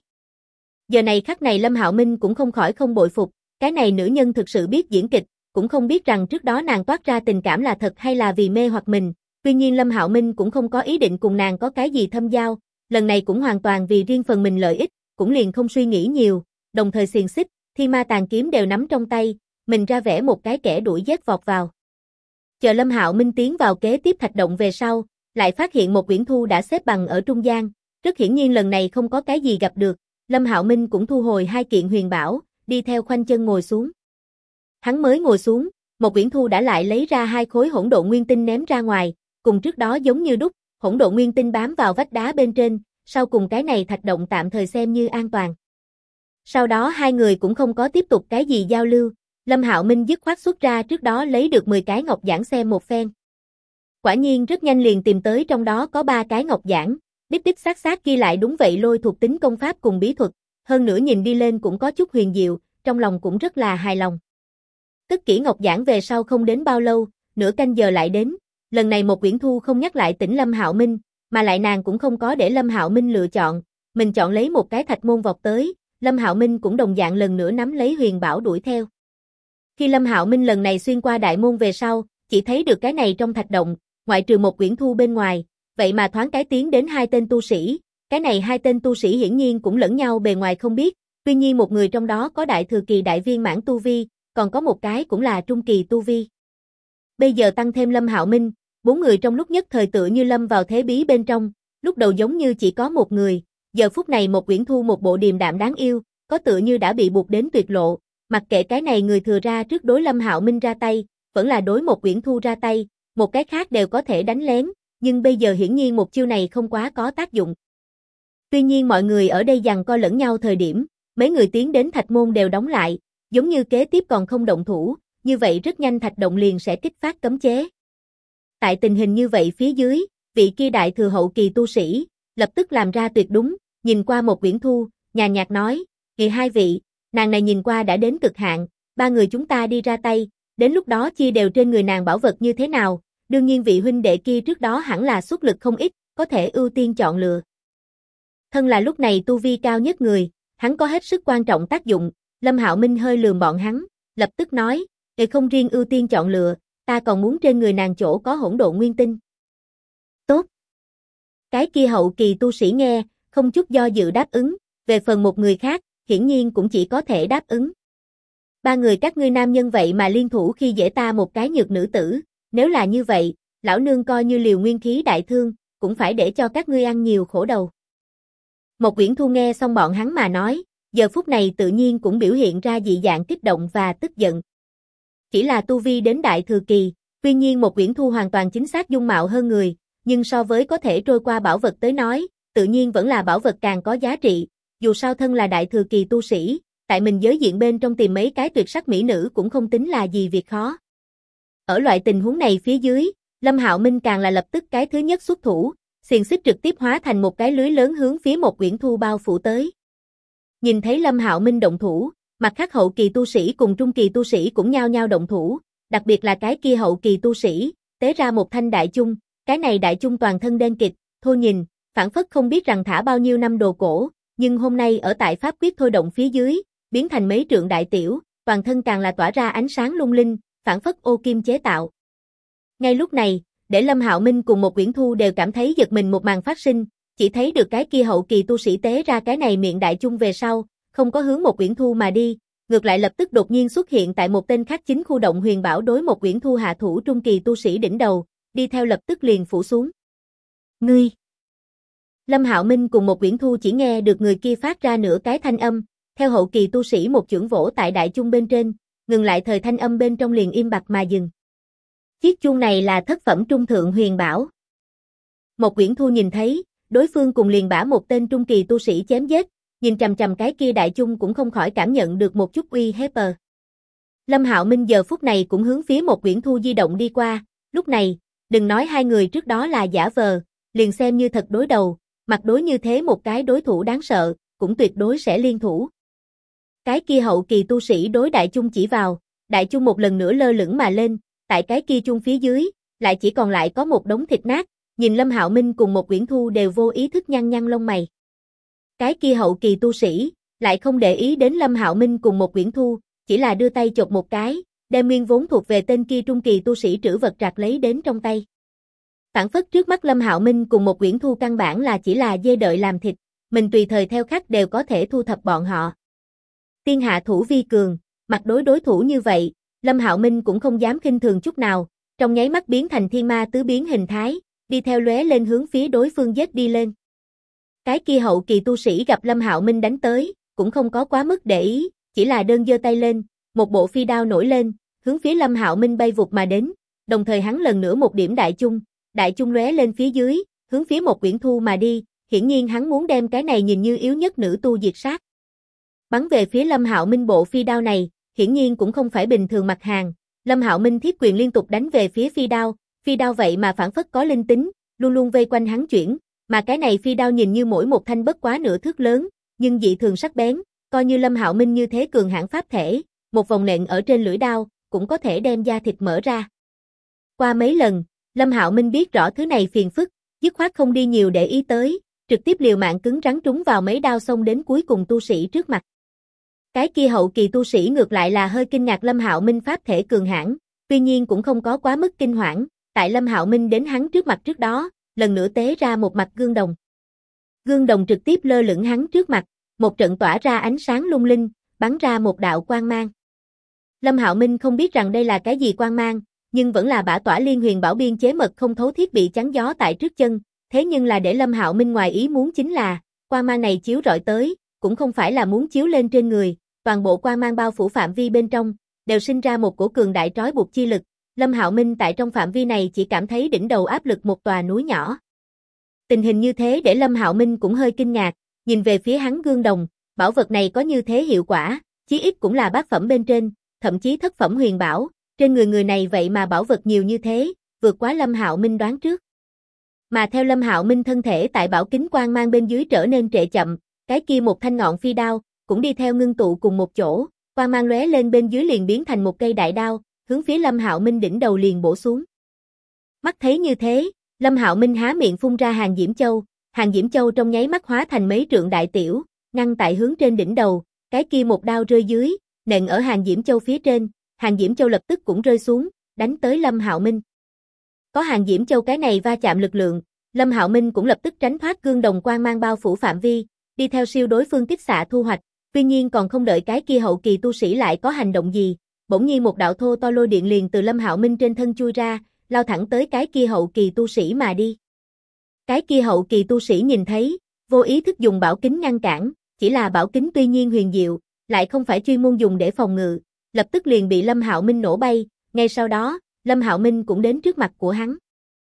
Giờ này khắc này Lâm Hạo Minh cũng không khỏi không bội phục, cái này nữ nhân thực sự biết diễn kịch, cũng không biết rằng trước đó nàng toát ra tình cảm là thật hay là vì mê hoặc mình, tuy nhiên Lâm Hạo Minh cũng không có ý định cùng nàng có cái gì thâm giao, lần này cũng hoàn toàn vì riêng phần mình lợi ích, cũng liền không suy nghĩ nhiều, đồng thời xiềng xích, thi ma tàn kiếm đều nắm trong tay, mình ra vẻ một cái kẻ đuổi giết vọt vào. Chờ Lâm Hạo Minh tiến vào kế tiếp thạch động về sau, lại phát hiện một Uyển Thu đã xếp bằng ở trung gian, rất hiển nhiên lần này không có cái gì gặp được, Lâm Hạo Minh cũng thu hồi hai kiện huyền bảo, đi theo khoanh chân ngồi xuống. Hắn mới ngồi xuống, một Uyển Thu đã lại lấy ra 2 khối hỗn độn nguyên tinh ném ra ngoài, cùng trước đó giống như đúc, hỗn độn nguyên tinh bám vào vách đá bên trên, sau cùng cái này thạch động tạm thời xem như an toàn. Sau đó hai người cũng không có tiếp tục cái gì giao lưu, Lâm Hạo Minh dứt khoát xuất ra trước đó lấy được 10 cái ngọc giản xem một phen. Quả nhiên rất nhanh liền tìm tới trong đó có 3 cái ngọc giản, đích đích xác ghi lại đúng vậy lôi thuộc tính công pháp cùng bí thuật, hơn nữa nhìn đi lên cũng có chút huyền diệu, trong lòng cũng rất là hài lòng. Cất kỹ ngọc giản về sau không đến bao lâu, nửa canh giờ lại đến, lần này một Uyển Thu không nhắc lại tỉnh Lâm Hạo Minh, mà lại nàng cũng không có để Lâm Hạo Minh lựa chọn, mình chọn lấy một cái thạch môn vọt tới, Lâm Hạo Minh cũng đồng dạng lần nữa nắm lấy huyền bảo đuổi theo. Khi Lâm Hạo Minh lần này xuyên qua đại môn về sau, chỉ thấy được cái này trong thạch động, ngoại trừ một Uyển Thu bên ngoài, vậy mà thoáng cái tiến đến 2 tên tu sĩ, cái này 2 tên tu sĩ hiển nhiên cũng lẫn nhau bề ngoài không biết, tuy nhiên một người trong đó có đại thừa kỳ đại viên mãn tu vi, còn có một cái cũng là trung kỳ tu vi. Bây giờ tăng thêm Lâm Hạo Minh, 4 người trong lúc nhất thời tựa như lâm vào thế bí bên trong, lúc đầu giống như chỉ có một người, giờ phút này một Uyển Thu một bộ điềm đạm đáng yêu, có tựa như đã bị buộc đến tuyệt lộ, mặc kệ cái này người thừa ra trước đối Lâm Hạo Minh ra tay, vẫn là đối một Uyển Thu ra tay, một cái khác đều có thể đánh lén, nhưng bây giờ hiển nhiên một chiêu này không quá có tác dụng. Tuy nhiên mọi người ở đây giằng co lẫn nhau thời điểm, mấy người tiến đến thạch môn đều đóng lại, giống như kế tiếp còn không động thủ, như vậy rất nhanh thạch động liền sẽ kích phát cấm chế. Tại tình hình như vậy phía dưới, vị kia đại thừa hậu kỳ tu sĩ, lập tức làm ra tuyệt đúng, nhìn qua một Uyển Thu, nhàn nhạt nói, "Kìa hai vị, nàng này nhìn qua đã đến cực hạn, ba người chúng ta đi ra tay, đến lúc đó chia đều trên người nàng bảo vật như thế nào, đương nhiên vị huynh đệ kia trước đó hẳn là xuất lực không ít, có thể ưu tiên chọn lựa." Thân là lúc này tu vi cao nhất người, hắn có hết sức quan trọng tác dụng, Lâm Hạo Minh hơi lườm bọn hắn, lập tức nói, không riêng ưu tiên chọn lựa, ta còn muốn trên người nàng chỗ có hỗn độn nguyên tinh." "Tốt." Cái kia hậu kỳ tu sĩ nghe, không chút do dự đáp ứng, về phần một người khác, hiển nhiên cũng chỉ có thể đáp ứng. "Ba người các ngươi nam nhân vậy mà liên thủ khi dễ ta một cái nhược nữ tử, nếu là như vậy, lão nương coi như liều nguyên khí đại thương, cũng phải để cho các ngươi ăn nhiều khổ đầu." Một Uyển Thu nghe xong bọn hắn mà nói, giờ phút này tự nhiên cũng biểu hiện ra dị dạng kích động và tức giận. Chỉ là tu vi đến đại thừa kỳ, tuy nhiên một Uyển Thu hoàn toàn chính xác dung mạo hơn người, nhưng so với có thể trôi qua bảo vật tới nói, tự nhiên vẫn là bảo vật càng có giá trị, dù sao thân là đại thừa kỳ tu sĩ, tại mình giới diện bên trong tìm mấy cái tuyệt sắc mỹ nữ cũng không tính là gì việc khó. Ở loại tình huống này phía dưới, Lâm Hạo Minh càng là lập tức cái thứ nhất xuất thủ, xiềng xích trực tiếp hóa thành một cái lưới lớn hướng phía một Uyển Thu bao phủ tới. Nhìn thấy Lâm Hạo Minh động thủ, mặt khác hậu kỳ tu sĩ cùng trung kỳ tu sĩ cũng nhao nhao động thủ, đặc biệt là cái kia hậu kỳ tu sĩ, tế ra một thanh đại chung, cái này đại chung toàn thân đen kịt, thôi nhìn, phảng phất không biết rằng thả bao nhiêu năm đồ cổ, nhưng hôm nay ở tại pháp quyết thôi động phía dưới, biến thành mấy trượng đại tiểu, toàn thân càng là tỏa ra ánh sáng lung linh, phảng phất ô kim chế tạo. Ngay lúc này, để Lâm Hạo Minh cùng một Uyển Thu đều cảm thấy giật mình một màn phát sinh, chỉ thấy được cái kia hậu kỳ tu sĩ tế ra cái này miệng đại chung về sau, không có hướng một Uyển Thu mà đi, ngược lại lập tức đột nhiên xuất hiện tại một tên khác chính khu động huyền bảo đối một Uyển Thu hạ thủ trung kỳ tu sĩ đỉnh đầu, đi theo lập tức liền phủ xuống. "Ngươi!" Lâm Hạo Minh cùng một Uyển Thu chỉ nghe được người kia phát ra nửa cái thanh âm, theo hậu kỳ tu sĩ một chưởng vỗ tại đại chung bên trên, ngừng lại thời thanh âm bên trong liền im bặt mà dừng. Chiếc chuông này là thất phẩm trung thượng huyền bảo. Một Uyển Thu nhìn thấy, đối phương cùng liền bả một tên trung kỳ tu sĩ chém giết, nhìn chằm chằm cái kia đại chung cũng không khỏi cảm nhận được một chút uy hiếp. Lâm Hạo Minh giờ phút này cũng hướng phía một Uyển Thu di động đi qua, lúc này, đừng nói hai người trước đó là giả vờ, liền xem như thật đối đầu, mặt đối như thế một cái đối thủ đáng sợ, cũng tuyệt đối sẽ liên thủ. Cái kia hậu kỳ tu sĩ đối đại chung chỉ vào, đại chung một lần nữa lơ lửng mà lên, tại cái kia chung phía dưới, lại chỉ còn lại có một đống thịt nát, nhìn Lâm Hạo Minh cùng một Uyển Thu đều vô ý thức nhăn nhăn lông mày. Cái kia hậu kỳ tu sĩ, lại không để ý đến Lâm Hạo Minh cùng một Uyển Thu, chỉ là đưa tay chộp một cái, đem nguyên vốn thuộc về tên kia trung kỳ tu sĩ trữ vật trạc lấy đến trong tay. Phản phất trước mắt Lâm Hạo Minh cùng một Uyển Thu căn bản là chỉ là dê đợi làm thịt, mình tùy thời theo khắc đều có thể thu thập bọn họ. Tiên hạ thủ vi cường, mặt đối thủ như vậy, Lâm Hạo Minh cũng không dám khinh thường chút nào, trong nháy mắt biến thành thiên ma tứ biến hình thái, đi theo lóe lên hướng phía đối phương giết đi lên. Cái kia hậu kỳ tu sĩ gặp Lâm Hạo Minh đánh tới, cũng không có quá mức để ý, chỉ là đơn giơ tay lên, một bộ phi đao nổi lên, hướng phía Lâm Hạo Minh bay vụt mà đến, đồng thời hắn lần nữa một điểm đại chung lóe lên phía dưới, hướng phía một Uyển Thu mà đi, hiển nhiên hắn muốn đem cái này nhìn như yếu nhất nữ tu diệt sát. Bắn về phía Lâm Hạo Minh bộ phi đao này, hiển nhiên cũng không phải bình thường mặt hàng, Lâm Hạo Minh thiết quyền liên tục đánh về phía phi đao vậy mà phản phất có linh tính, luôn luôn vây quanh hắn chuyển, mà cái này phi đao nhìn như mỗi một thanh bất quá nửa thước lớn, nhưng dị thường sắc bén, coi như Lâm Hạo Minh như thế cường hãn pháp thể, một vòng nện ở trên lưỡi đao, cũng có thể đem da thịt mở ra. Qua mấy lần, Lâm Hạo Minh biết rõ thứ này phiền phức, dứt khoát không đi nhiều để ý tới, trực tiếp liều mạng cứng rắn trúng vào mấy đao xông đến cuối cùng tu sĩ trước mặt. Cái kia hậu kỳ tu sĩ ngược lại là hơi kinh ngạc Lâm Hạo Minh pháp thể cường hãn, tuy nhiên cũng không có quá mức kinh hoảng, tại Lâm Hạo Minh đến hắn trước mặt trước đó, lần nữa tế ra một mặt gương đồng. Gương đồng trực tiếp lơ lửng hắn trước mặt, một trận tỏa ra ánh sáng lung linh, bắn ra một đạo quang mang. Lâm Hạo Minh không biết rằng đây là cái gì quang mang, nhưng vẫn là bả tỏa liên huyền bảo biên chế mật không thấu thiết bị chắn gió tại trước chân, thế nhưng là để Lâm Hạo Minh ngoài ý muốn chính là, quang mang này chiếu rọi tới, cũng không phải là muốn chiếu lên trên người, toàn bộ quang mang bao phủ phạm vi bên trong, đều sinh ra một cổ cường đại trói buộc chi lực, Lâm Hạo Minh tại trong phạm vi này chỉ cảm thấy đỉnh đầu áp lực một tòa núi nhỏ. Tình hình như thế để Lâm Hạo Minh cũng hơi kinh ngạc, nhìn về phía hắn gương đồng, bảo vật này có như thế hiệu quả, chí ít cũng là bát phẩm bên trên, thậm chí thất phẩm huyền bảo, trên người người này vậy mà bảo vật nhiều như thế, vượt quá Lâm Hạo Minh đoán trước. Mà theo Lâm Hạo Minh thân thể tại bảo kính quang mang bên dưới trở nên trệ chậm, cái kia một thanh ngọn phi đao cũng đi theo ngưng tụ cùng một chỗ, quang mang lóe lên bên dưới liền biến thành một cây đại đao, hướng phía Lâm Hạo Minh đỉnh đầu liền bổ xuống. Mắt thấy như thế, Lâm Hạo Minh há miệng phun ra hàng diễm châu trong nháy mắt hóa thành mấy trượng đại tiểu, ngăn tại hướng trên đỉnh đầu, cái kia một đao rơi dưới, nện ở hàng diễm châu phía trên, hàng diễm châu lập tức cũng rơi xuống, đánh tới Lâm Hạo Minh. Có hàng diễm châu cái này va chạm lực lượng, Lâm Hạo Minh cũng lập tức tránh thoát gương đồng quang mang bao phủ phạm vi, đi theo siêu đối phương kích xạ thu hoạch, tuy nhiên còn không đợi cái kia hậu kỳ tu sĩ lại có hành động gì, bỗng nhiên một đạo thô to lôi điện liền từ Lâm Hạo Minh trên thân chui ra, lao thẳng tới cái kia hậu kỳ tu sĩ mà đi. Cái kia hậu kỳ tu sĩ nhìn thấy, vô ý thức dùng bảo kính ngăn cản, chỉ là bảo kính tuy nhiên huyền diệu, lại không phải chuyên môn dùng để phòng ngự, lập tức liền bị Lâm Hạo Minh nổ bay, ngay sau đó, Lâm Hạo Minh cũng đến trước mặt của hắn.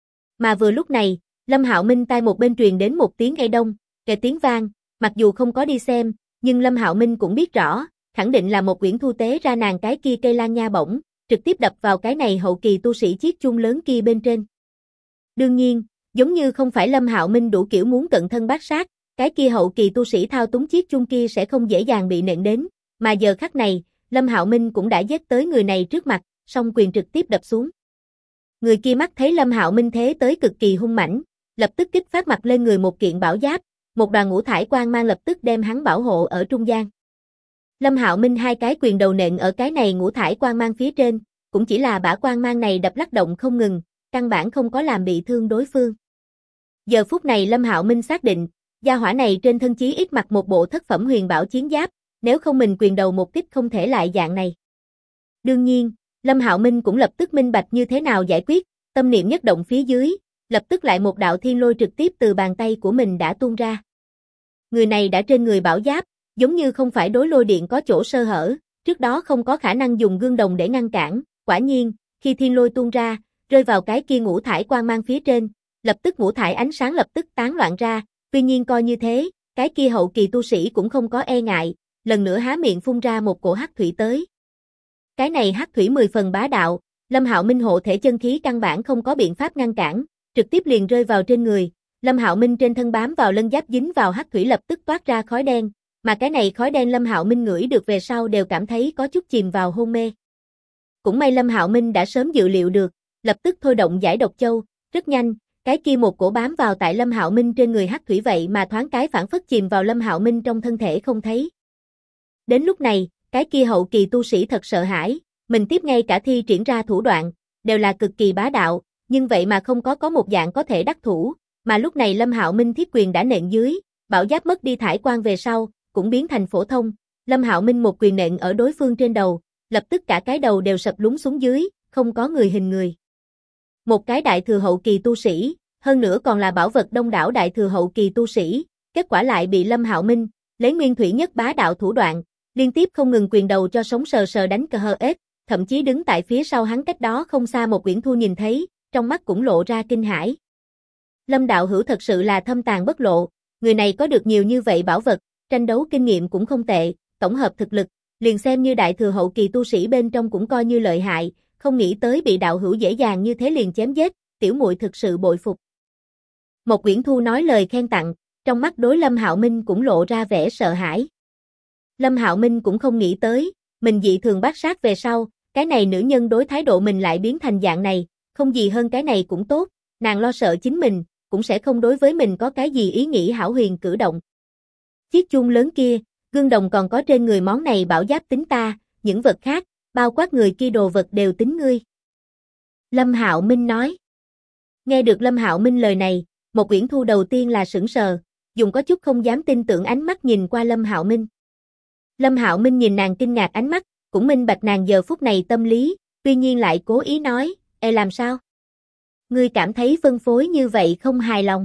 Mà vừa lúc này, Lâm Hạo Minh tai một bên truyền đến một tiếng ê đông, kề tiếng vang, mặc dù không có đi xem, nhưng Lâm Hạo Minh cũng biết rõ, khẳng định là một quyển thu tế ra nàng cái kia cây lan nha bổng, trực tiếp đập vào cái này hậu kỳ tu sĩ chiếc chung lớn kia bên trên. Đương nhiên, giống như không phải Lâm Hạo Minh đủ kiểu muốn cận thân bát sát, cái kia hậu kỳ tu sĩ thao túng chiếc chung kia sẽ không dễ dàng bị nện đến, mà giờ khắc này, Lâm Hạo Minh cũng đã giết tới người này trước mặt, song quyền trực tiếp đập xuống. Người kia mắt thấy Lâm Hạo Minh thế tới cực kỳ hung mãnh, lập tức kích phát mặt lên người một kiện bảo giáp, một đoàn ngũ thải quang mang lập tức đem hắn bảo hộ ở trung gian. Lâm Hạo Minh hai cái quyền đầu nện ở cái này ngũ thải quang mang phía trên, cũng chỉ là bả quang mang này đập lắc động không ngừng, căn bản không có làm bị thương đối phương. Giờ phút này Lâm Hạo Minh xác định, gia hỏa này trên thân chí ít mặc một bộ thất phẩm huyền bảo chiến giáp, nếu không mình quyền đầu một kích không thể lại dạng này. Đương nhiên, Lâm Hạo Minh cũng lập tức minh bạch như thế nào giải quyết, tâm niệm nhất động phía dưới, lập tức lại một đạo thiên lôi trực tiếp từ bàn tay của mình đã tuôn ra. Người này đã trên người bảo giáp, giống như không phải đối lôi điện có chỗ sơ hở, trước đó không có khả năng dùng gương đồng để ngăn cản, quả nhiên, khi thiên lôi tuôn ra, rơi vào cái kia ngũ thải quang mang phía trên, lập tức ngũ thải ánh sáng lập tức tán loạn ra, tuy nhiên coi như thế, cái kia hậu kỳ tu sĩ cũng không có e ngại, lần nữa há miệng phun ra một cổ hắc thủy tới. Cái này hắc thủy 10 phần bá đạo, Lâm Hạo Minh hộ thể chân khí căn bản không có biện pháp ngăn cản, trực tiếp liền rơi vào trên người, Lâm Hạo Minh trên thân bám vào lân giáp dính vào hắc thủy lập tức toát ra khói đen, mà cái này khói đen Lâm Hạo Minh ngửi được về sau đều cảm thấy có chút chìm vào hôn mê. Cũng may Lâm Hạo Minh đã sớm dự liệu được, lập tức thôi động giải độc châu, rất nhanh, cái kia một cổ bám vào tại Lâm Hạo Minh trên người hắc thủy vậy mà thoáng cái phản phất chìm vào Lâm Hạo Minh trong thân thể không thấy. Đến lúc này, cái kia hậu kỳ tu sĩ thật sợ hãi, mình tiếp ngay cả thi triển ra thủ đoạn, đều là cực kỳ bá đạo, nhưng vậy mà không có một dạng có thể đắc thủ, mà lúc này Lâm Hạo Minh thiết quyền đã nện dưới, bảo giáp mất đi thải quang về sau, cũng biến thành phổ thông, Lâm Hạo Minh một quyền nện ở đối phương trên đầu, lập tức cả cái đầu đều sập lún xuống dưới, không có người hình người. Một cái đại thừa hậu kỳ tu sĩ, hơn nữa còn là bảo vật đông đảo đại thừa hậu kỳ tu sĩ, kết quả lại bị Lâm Hạo Minh lấy nguyên thủy nhất bá đạo thủ đoạn, liên tiếp không ngừng quyền đầu cho sống sờ sờ đánh cờ hờ ết, thậm chí đứng tại phía sau hắn cách đó không xa một Uyển Thu nhìn thấy, trong mắt cũng lộ ra kinh hãi. Lâm đạo hữu thật sự là thâm tàn bất lộ, người này có được nhiều như vậy bảo vật, tranh đấu kinh nghiệm cũng không tệ, tổng hợp thực lực, liền xem như đại thừa hậu kỳ tu sĩ bên trong cũng coi như lợi hại, không nghĩ tới bị đạo hữu dễ dàng như thế liền chém giết, tiểu muội thực sự bội phục. Một Uyển Thu nói lời khen tặng, trong mắt đối Lâm Hạo Minh cũng lộ ra vẻ sợ hãi. Lâm Hạo Minh cũng không nghĩ tới, mình dị thường bát sát về sau, cái này nữ nhân đối thái độ mình lại biến thành dạng này, không gì hơn cái này cũng tốt, nàng lo sợ chính mình, cũng sẽ không đối với mình có cái gì ý nghĩ hão huyền cử động. Chiếc chuông lớn kia, gương đồng còn có trên người món này bảo giáp tính ta, những vật khác, bao quát người kia đồ vật đều tính ngươi. Lâm Hạo Minh nói. Nghe được Lâm Hạo Minh lời này, một Uyển Thu đầu tiên là sững sờ, dùng có chút không dám tin tưởng ánh mắt nhìn qua Lâm Hạo Minh. Lâm Hạo Minh nhìn nàng kinh ngạc ánh mắt, cũng minh bạch nàng giờ phút này tâm lý, tuy nhiên lại cố ý nói, làm sao? Ngươi cảm thấy phân phối như vậy không hài lòng?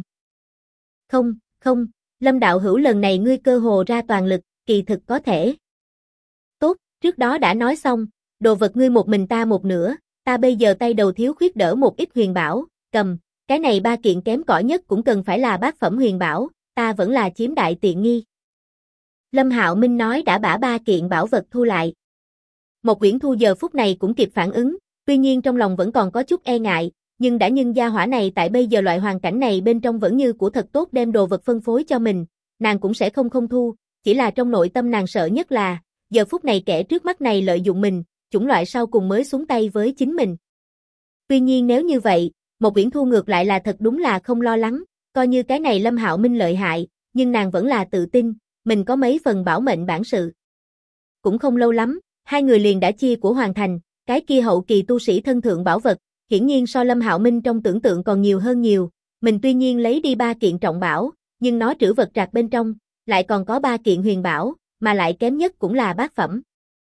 Không, Lâm đạo hữu lần này ngươi cơ hồ ra toàn lực, kỳ thực có thể. Tốt, trước đó đã nói xong, đồ vật ngươi một mình ta một nửa, ta bây giờ tay đầu thiếu khuyết đỡ một ít huyền bảo, cầm, cái này 3 kiện kém cỏi nhất cũng cần phải là bát phẩm huyền bảo, ta vẫn là chiếm đại tiện nghi. Lâm Hạo Minh nói đã bả 3 kiện bảo vật thu lại. Một Uyển Thu giờ phút này cũng kịp phản ứng, tuy nhiên trong lòng vẫn còn có chút e ngại, nhưng gia hỏa này tại bây giờ loại hoàn cảnh này bên trong vẫn như của thật tốt đem đồ vật phân phối cho mình, nàng cũng sẽ không thu, chỉ là trong nội tâm nàng sợ nhất là, giờ phút này kẻ trước mắt này lợi dụng mình, chủng loại sau cùng mới xuống tay với chính mình. Tuy nhiên nếu như vậy, một Uyển Thu ngược lại là thật đúng là không lo lắng, coi như cái này Lâm Hạo Minh lợi hại, nhưng nàng vẫn là tự tin, mình có mấy phần bảo mệnh bản sự. Cũng không lâu lắm, hai người liền đã chia của hoàn thành, cái kia hậu kỳ tu sĩ thân thượng bảo vật, hiển nhiên so Lâm Hạo Minh trong tưởng tượng còn nhiều hơn nhiều, mình tuy nhiên lấy đi 3 kiện trọng bảo, nhưng nó trữ vật trạc bên trong, lại còn có 3 kiện huyền bảo, mà lại kém nhất cũng là bát phẩm.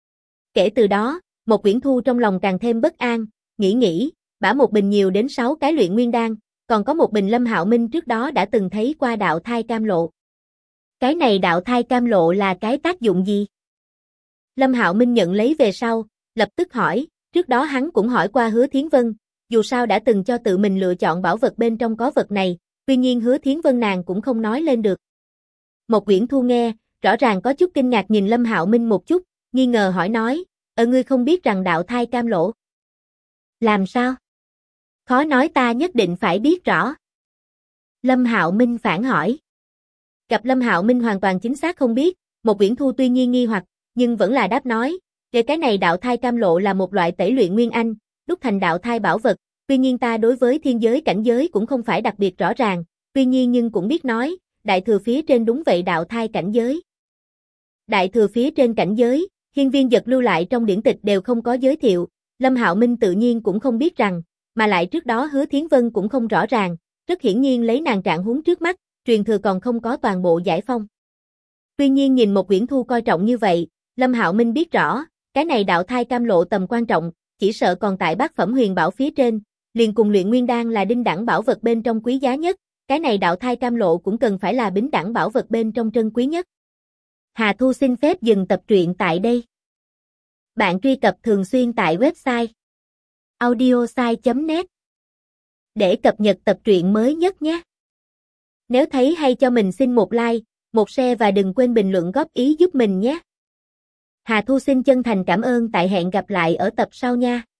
Kể từ đó, một Uyển Thu trong lòng càng thêm bất an, nghĩ, bả một bình nhiều đến 6 cái luyện nguyên đan, còn có một bình Lâm Hạo Minh trước đó đã từng thấy qua đạo thai cam lộ. Cái này đạo thai cam lộ là cái tác dụng gì? Lâm Hạo Minh nhận lấy về sau, lập tức hỏi, trước đó hắn cũng hỏi qua Hứa Thiến Vân, dù sao đã từng cho tự mình lựa chọn bảo vật bên trong có vật này, tuy nhiên Hứa Thiến Vân nàng cũng không nói lên được. Một Uyển Thu nghe, rõ ràng có chút kinh ngạc nhìn Lâm Hạo Minh một chút, nghi ngờ hỏi nói, ngươi không biết rằng đạo thai cam lộ? Làm sao? Khó nói ta nhất định phải biết rõ. Lâm Hạo Minh phản hỏi. Gặp Lâm Hạo Minh hoàn toàn chính xác không biết, một Uyển Thu tuy nhiên nghi hoặc, nhưng vẫn là đáp nói, về cái này đạo thai cam lộ là một loại tẩy luyện nguyên anh, đúc thành đạo thai bảo vật, tuy nhiên ta đối với thiên giới cảnh giới cũng không phải đặc biệt rõ ràng, tuy nhiên nhưng cũng biết nói, đại thừa phía trên đúng vậy đạo thai cảnh giới. Đại thừa phía trên cảnh giới, hiên viên Dật lưu lại trong điển tịch đều không có giới thiệu, Lâm Hạo Minh tự nhiên cũng không biết rằng, mà lại trước đó Hứa Thiến Vân cũng không rõ ràng, rất hiển nhiên lấy nàng trạng huống trước mắt, truyền thừa còn không có toàn bộ giải phong. Tuy nhiên nhìn một Uyển Thu coi trọng như vậy, Lâm Hạo Minh biết rõ, cái này đạo thai cam lộ tầm quan trọng, chỉ sợ còn tại bát phẩm huyền bảo phía trên, liền cùng luyện nguyên đan là đinh đẳng bảo vật bên trong quý giá nhất, cái này đạo thai cam lộ cũng cần phải là bính đẳng bảo vật bên trong trân quý nhất. Hà Thu xin phép dừng tập truyện tại đây. Bạn truy cập thường xuyên tại website audiosai.net để cập nhật tập truyện mới nhất nhé. Nếu thấy hay cho mình xin một like, một share và đừng quên bình luận góp ý giúp mình nhé. Hà Thu xin chân thành cảm ơn, tại hẹn gặp lại ở tập sau nha.